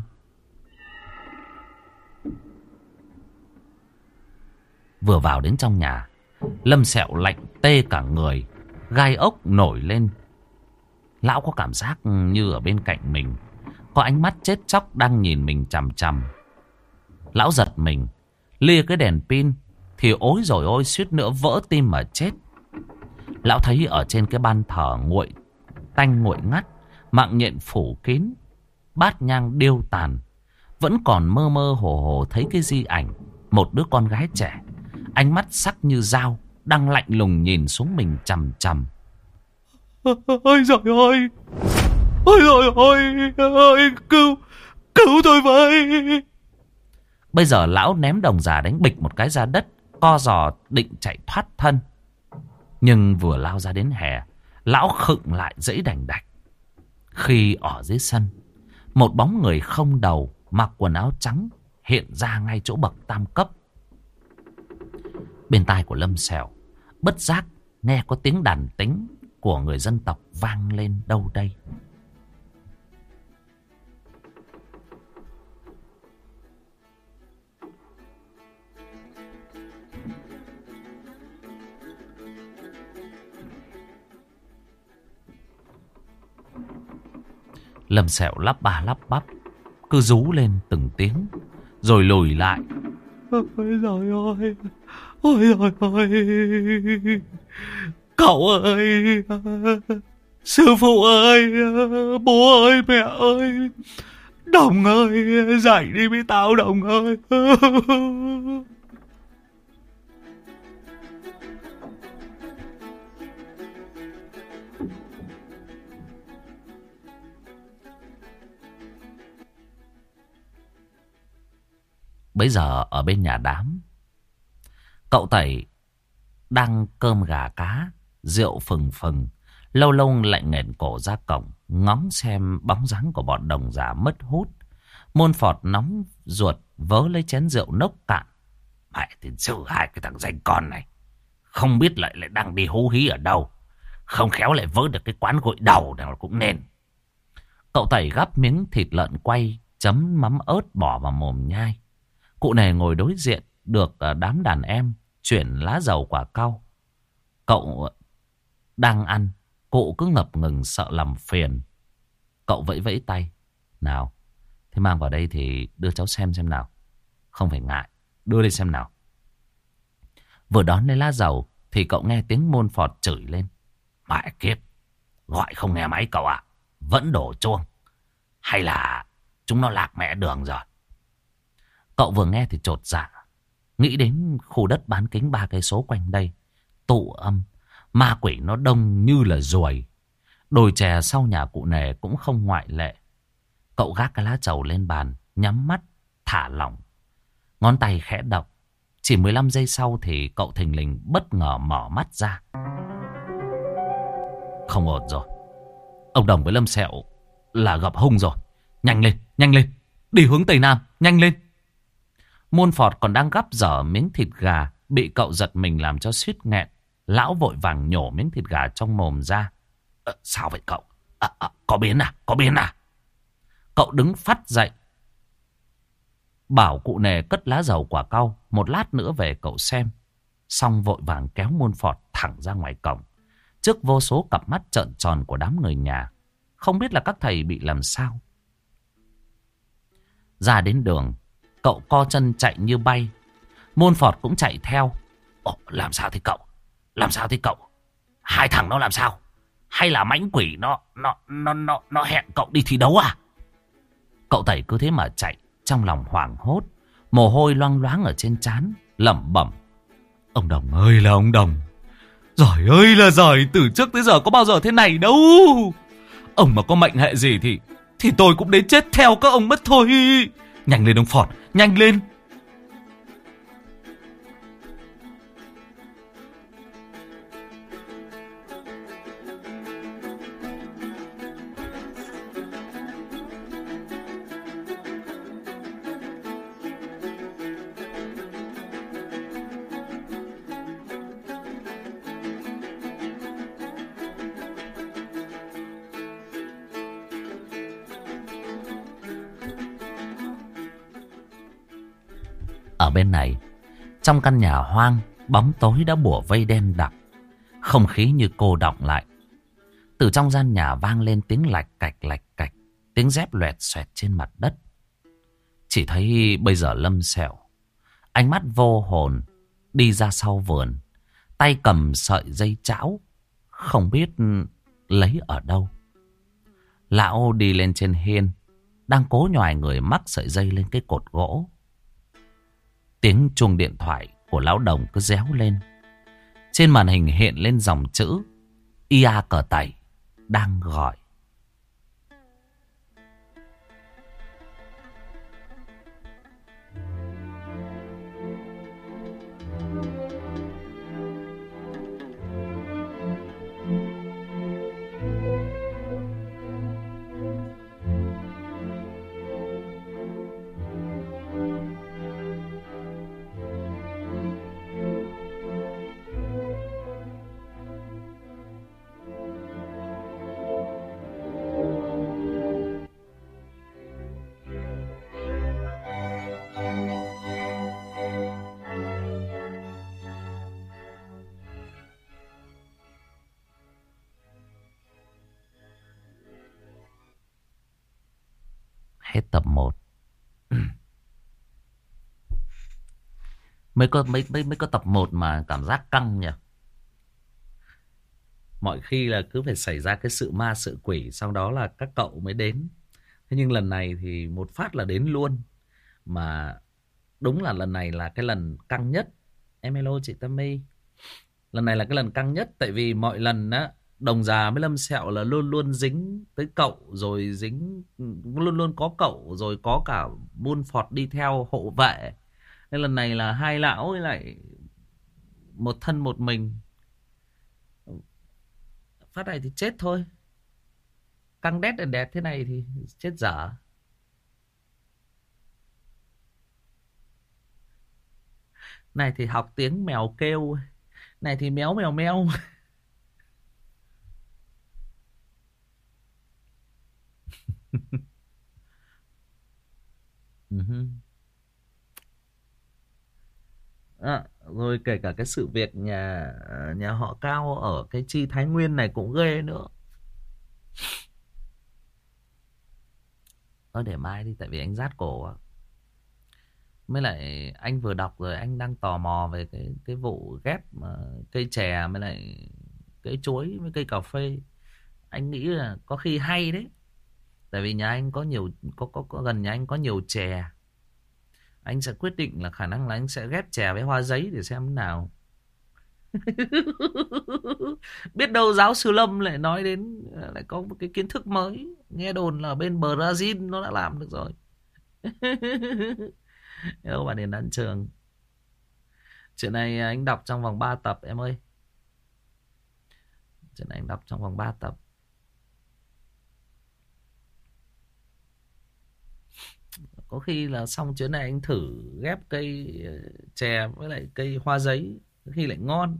Vừa vào đến trong nhà, Lâm Sẹo lạnh tê cả người, gai ốc nổi lên. Lão có cảm giác như ở bên cạnh mình có ánh mắt chết chóc đang nhìn mình chằm chằm. Lão giật mình, lia cái đèn pin thì ối rồi ôi, suýt nữa vỡ tim mà chết. Lão thấy ở trên cái ban thờ nguội tanh nguội ngắt, mạng nhện phủ kín, bát nhang điêu tàn, vẫn còn mơ mơ hồ hồ thấy cái di ảnh một đứa con gái trẻ, ánh mắt sắc như dao, đang lạnh lùng nhìn xuống mình chằm chằm. Ôi giời ơi, ôi giời ơi, cứu tôi với. Bây giờ lão ném Đồng già đánh bịch một cái ra đất, co giò định chạy thoát thân. Nhưng vừa lao ra đến hè, lão khựng lại dãy đành đạch. Khi ở dưới sân, một bóng người không đầu, mặc quần áo trắng hiện ra ngay chỗ bậc tam cấp. Bên tai của Lâm Sẹo bất giác nghe có tiếng đàn tính của người dân tộc vang lên đâu đây. Lâm Sẹo lắp ba lắp bắp, cứ rú lên từng tiếng, rồi lùi lại. Ôi giời ơi, ôi giời ơi, cậu ơi, sư phụ ơi, bố ơi, mẹ ơi, Đồng ơi, dậy đi với tao Đồng ơi. Bấy giờ ở bên nhà đám, cậu Tẩy đang cơm gà cá, rượu phừng phừng, lâu lâu lại nghển cổ ra cổng, ngóng xem bóng dáng của bọn Đồng già mất hút. Môn Phọt nóng ruột vớ lấy chén rượu nốc cạn. Mẹ tiền sư hai cái thằng danh con này, không biết lại đang đi hú hí ở đâu, không khéo lại vớ được cái quán gội đầu nào cũng nên. Cậu Tẩy gắp miếng thịt lợn quay, chấm mắm ớt bỏ vào mồm nhai. Cụ này ngồi đối diện được đám đàn em chuyển lá dầu quả cau. Cậu đang ăn, cụ cứ ngập ngừng sợ làm phiền. Cậu vẫy vẫy tay. Nào, thế mang vào đây thì đưa cháu xem nào. Không phải ngại, đưa đây xem nào. Vừa đón lấy lá dầu thì cậu nghe tiếng Môn Phọt chửi lên. Mẹ kiếp, gọi không nghe máy cậu ạ. Vẫn đổ chuông. Hay là chúng nó lạc mẹ đường rồi. Cậu vừa nghe thì chột dạ, Nghĩ đến khu đất bán kính 3 cây số quanh đây, tụ âm, ma quỷ nó đông như là ruồi. Đồi chè sau nhà cụ Nề cũng không ngoại lệ. Cậu gác cái lá trầu lên bàn, nhắm mắt, thả lỏng. Ngón tay khẽ động. Chỉ 15 giây sau thì cậu thình lình bất ngờ mở mắt ra. Không ổn rồi. Ông Đồng với Lâm Sẹo là gặp hung rồi. Nhanh lên. Đi hướng Tây Nam, nhanh lên. Muôn Phọt còn đang gắp dở miếng thịt gà, bị cậu giật mình làm cho suýt nghẹn. Lão vội vàng nhổ miếng thịt gà trong mồm ra. Sao vậy cậu? Có biến à? Cậu đứng phắt dậy, bảo cụ Nề cất lá dầu quả cau, một lát nữa về cậu xem. Xong vội vàng kéo Muôn Phọt thẳng ra ngoài cổng, trước vô số cặp mắt trợn tròn của đám người nhà. Không biết là các thầy bị làm sao. Ra đến đường, cậu co chân chạy như bay. Muôn Phọt cũng chạy theo. Làm sao thế cậu? Hai thằng nó làm sao? Hay là mãnh quỷ nó hẹn cậu đi thi đấu à? Cậu Tẩy cứ thế mà chạy, trong lòng hoảng hốt, mồ hôi loang loáng ở trên trán, lẩm bẩm. Ông Đồng ơi là ông Đồng, giỏi ơi là giỏi, từ trước tới giờ có bao giờ thế này đâu. Ông mà có mệnh hệ gì thì tôi cũng đến chết theo các ông mất thôi. Nhanh lên ông Phọt, nhanh lên. Ở bên này, trong căn nhà hoang, bóng tối đã bủa vây đen đặc. Không khí như cô đọng lại. Từ trong gian nhà vang lên tiếng lạch cạch, tiếng dép loẹt xoẹt trên mặt đất. Chỉ thấy bây giờ Lâm Sẹo, ánh mắt vô hồn, đi ra sau vườn, tay cầm sợi dây chảo, không biết lấy ở đâu. Lão đi lên trên hiên, đang cố nhoài người mắc sợi dây lên cái cột gỗ. Tiếng chuông điện thoại của lão Đồng cứ réo lên. Trên màn hình hiện lên dòng chữ Ia Cờ Tẩy đang gọi. Hết tập 1. Mới có tập 1 mà cảm giác căng nhỉ. Mọi khi là cứ phải xảy ra cái sự ma sự quỷ, sau đó là các cậu mới đến. Thế nhưng lần này thì một phát là đến luôn. Mà đúng là lần này là cái lần căng nhất. Em hello chị Tâm My. Lần này là cái lần căng nhất. Tại vì mọi lần á, Đồng già với Lâm Sẹo là luôn luôn dính tới cậu. Rồi luôn luôn có cậu. Rồi có cả Muôn Phọt đi theo hộ vệ. Nên lần này là hai lão với lại một thân một mình. Phát này thì chết thôi. Căng đét đèn đẹp thế này thì chết dở. Này thì học tiếng mèo kêu. Này thì méo mèo meo. Rồi kể cả cái sự việc nhà họ Cao ở cái Chi Thái Nguyên này cũng ghê nữa. Thôi để mai đi, tại vì anh rát cổ á. Mới lại anh vừa đọc rồi anh đang tò mò về cái vụ ghép mà cây chè với lại cây chuối với cây cà phê. Anh nghĩ là có khi hay đấy. Tại vì nhà anh có nhiều có gần nhà anh có nhiều chè. Anh sẽ quyết định là khả năng là anh sẽ ghép chè với hoa giấy để xem thế nào. Biết đâu giáo sư Lâm lại nói đến, lại có một cái kiến thức mới. Nghe đồn là bên Brazil nó đã làm được rồi. Đâu bạn đến đan trường. Chuyện này anh đọc trong vòng 3 tập em ơi. Chuyện này anh đọc trong vòng 3 tập. Có khi là xong chuyến này anh thử ghép cây chè với lại cây hoa giấy, có khi lại ngon.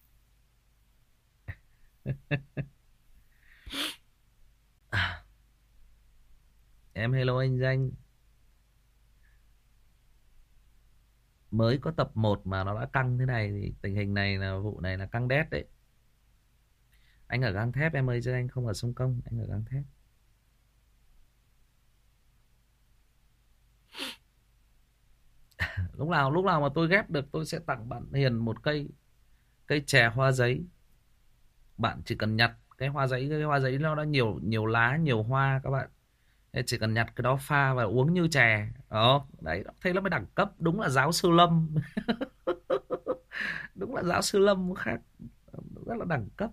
Em hello anh Danh. Mới có tập 1 mà nó đã căng thế này thì tình hình này là vụ này là căng đét đấy. Anh ở gang thép em ơi, chứ anh không ở sông Công, anh ở gang thép. Lúc nào mà tôi ghép được tôi sẽ tặng bạn Hiền một cây chè hoa giấy. Bạn chỉ cần nhặt cái hoa giấy nó đã nhiều lá, nhiều hoa các bạn. Chỉ cần nhặt cái đó pha và uống như chè. Đấy, thế nó mới đẳng cấp. Đúng là giáo sư Lâm. Đúng là giáo sư Lâm khác. Rất là đẳng cấp.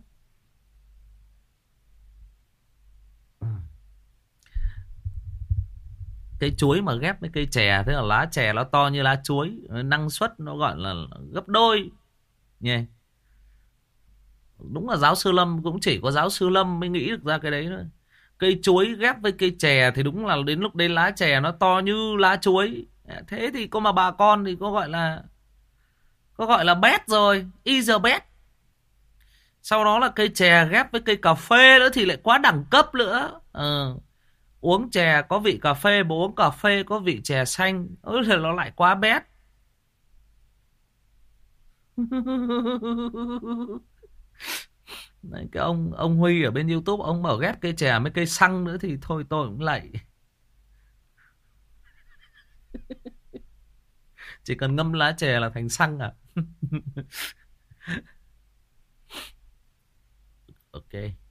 Cây chuối mà ghép với cây chè, thế là lá chè nó to như lá chuối, năng suất nó gọi là gấp đôi nhỉ. Đúng là giáo sư Lâm, cũng chỉ có giáo sư Lâm mới nghĩ được ra cái đấy thôi. Cây chuối ghép với cây chè thì đúng là đến lúc đấy lá chè nó to như lá chuối. Thế thì có mà bà con thì có gọi là bét rồi, is a bet. Sau đó là cây chè ghép với cây cà phê nữa thì lại quá đẳng cấp nữa. Uống chè có vị cà phê, mà uống cà phê có vị chè xanh, thì nó lại quá bét. Đấy, cái ông Huy ở bên YouTube, ông mở ghép cây chè với cây xăng nữa thì thôi tôi cũng lạy. Chỉ cần ngâm lá chè là thành xăng à. Ok.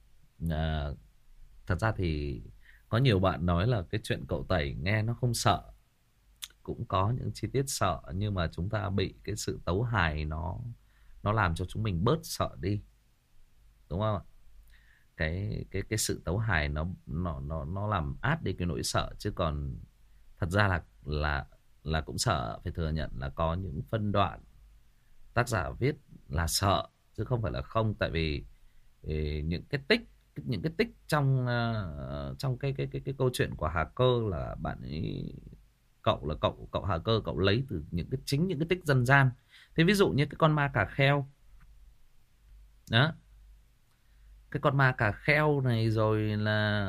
Thật ra thì có nhiều bạn nói là cái chuyện cậu tẩy nghe nó không sợ. Cũng có những chi tiết sợ, nhưng mà chúng ta bị cái sự tấu hài nó làm cho chúng mình bớt sợ đi. Đúng không ạ? Cái sự tấu hài nó làm át đi cái nỗi sợ, chứ còn thật ra là cũng sợ. Phải thừa nhận là có những phân đoạn tác giả viết là sợ chứ không phải là không. Tại vì những cái tích trong cái câu chuyện của Hà Cơ là bạn ấy, cậu Hà Cơ cậu lấy từ những cái tích dân gian. Thế ví dụ như cái con ma cà kheo đó, cái con ma cà kheo này, rồi là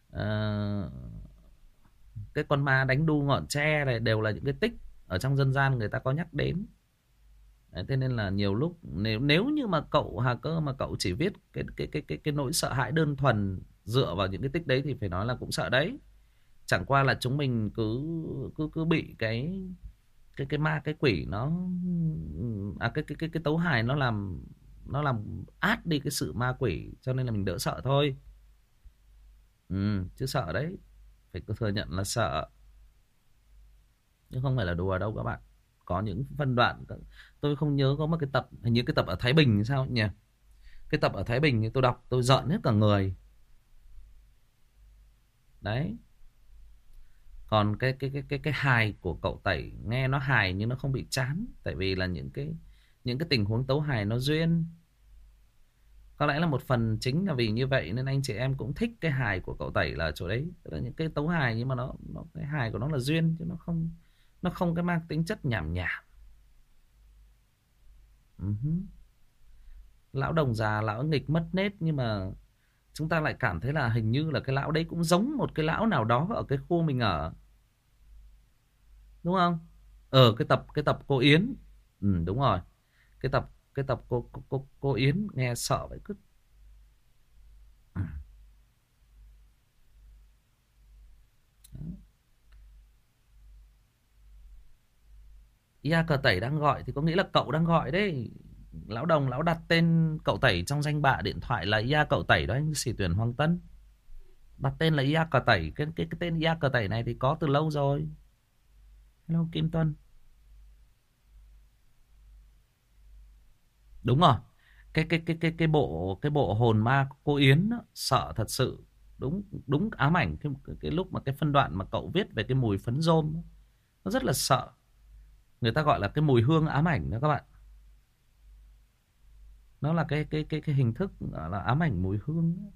cái con ma đánh đu ngọn tre này, đều là những cái tích ở trong dân gian người ta có nhắc đến. Đấy, thế nên là nhiều lúc nếu như mà cậu Hà Cơ mà cậu chỉ viết cái nỗi sợ hãi đơn thuần dựa vào những cái tích đấy thì phải nói là cũng sợ đấy. Chẳng qua là chúng mình cứ bị cái ma cái quỷ nó cái tấu hài nó làm át đi cái sự ma quỷ, cho nên là mình đỡ sợ thôi. Chứ sợ đấy, phải thừa nhận là sợ, nhưng không phải là đùa đâu các bạn. Có những phân đoạn tôi không nhớ, có một cái tập, hình như cái tập ở Thái Bình sao nhỉ. Cái tập ở Thái Bình thì tôi đọc tôi giận hết cả người. Đấy. Còn cái hài của cậu Tẩy nghe nó hài nhưng nó không bị chán, tại vì là những cái tình huống tấu hài nó duyên. Có lẽ là một phần chính là vì như vậy nên anh chị em cũng thích cái hài của cậu Tẩy là chỗ đấy. Tức là những cái tấu hài nhưng mà nó cái hài của nó là duyên, chứ nó không cái mang tính chất nhảm nhảm. Lão Đồng già, lão nghịch mất nết, nhưng mà chúng ta lại cảm thấy là hình như là cái lão đấy cũng giống một cái lão nào đó ở cái khu mình ở. Đúng không? Cái tập cô Yến. Đúng rồi. Cái tập cô Yến nghe sợ vậy cứ. Ia cờ Tẩy đang gọi thì có nghĩa là cậu đang gọi đấy. Lão Đồng lão đặt tên cậu Tẩy trong danh bạ điện thoại là Ia cậu Tẩy đó anh Sĩ Tuyển Hoàng Tân. Đặt tên là Ia cờ Tẩy. Cái tên Ia cờ Tẩy này thì có từ lâu rồi. Hello Kim Tuân. Đúng rồi. Cái bộ hồn ma của cô Yến đó, sợ thật sự. Đúng đúng ám ảnh cái lúc mà cái phân đoạn mà cậu viết về cái mùi phấn rôm đó, nó rất là sợ. Người ta gọi là cái mùi hương ám ảnh đó các bạn. Nó là cái hình thức gọi là ám ảnh mùi hương đó.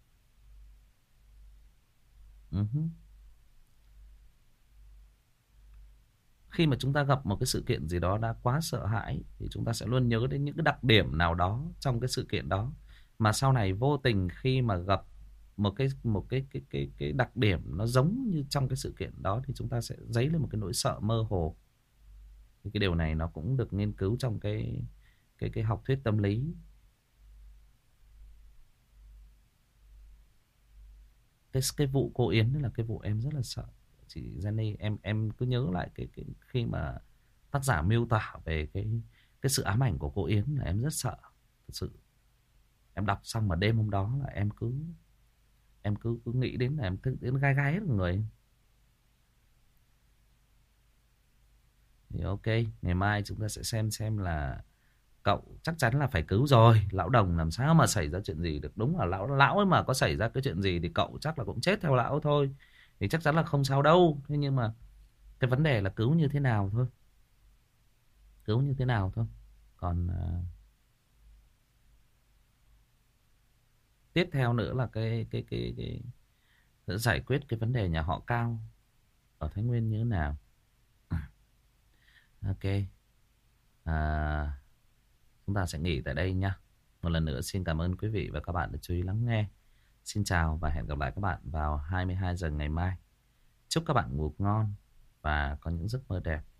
Khi mà chúng ta gặp một cái sự kiện gì đó đã quá sợ hãi thì chúng ta sẽ luôn nhớ đến những cái đặc điểm nào đó trong cái sự kiện đó, mà sau này vô tình khi mà gặp một cái đặc điểm nó giống như trong cái sự kiện đó thì chúng ta sẽ dấy lên một cái nỗi sợ mơ hồ. Thì cái điều này nó cũng được nghiên cứu trong cái học thuyết tâm lý. Cái vụ cô Yến đó là cái vụ em rất là sợ. Chị Jenny, em cứ nhớ lại cái khi mà tác giả miêu tả về cái sự ám ảnh của cô Yến là em rất sợ. Thật sự em đọc xong mà đêm hôm đó là em cứ nghĩ đến là em thức đến gai gai hết người. Thì ok, ngày mai chúng ta sẽ xem là cậu chắc chắn là phải cứu rồi. Lão Đồng làm sao mà xảy ra chuyện gì được. Đúng là lão ấy mà có xảy ra cái chuyện gì thì cậu chắc là cũng chết theo lão thôi. Thì chắc chắn là không sao đâu. Thế nhưng mà cái vấn đề là cứu như thế nào thôi. Cứu như thế nào thôi. Còn tiếp theo nữa là cái giải quyết cái vấn đề nhà họ Cao ở Thái Nguyên như thế nào. Ok. Chúng ta sẽ nghỉ tại đây nhá. Một lần nữa xin cảm ơn quý vị và các bạn đã chú ý lắng nghe. Xin chào và hẹn gặp lại các bạn vào 22 giờ ngày mai. Chúc các bạn ngủ ngon và có những giấc mơ đẹp.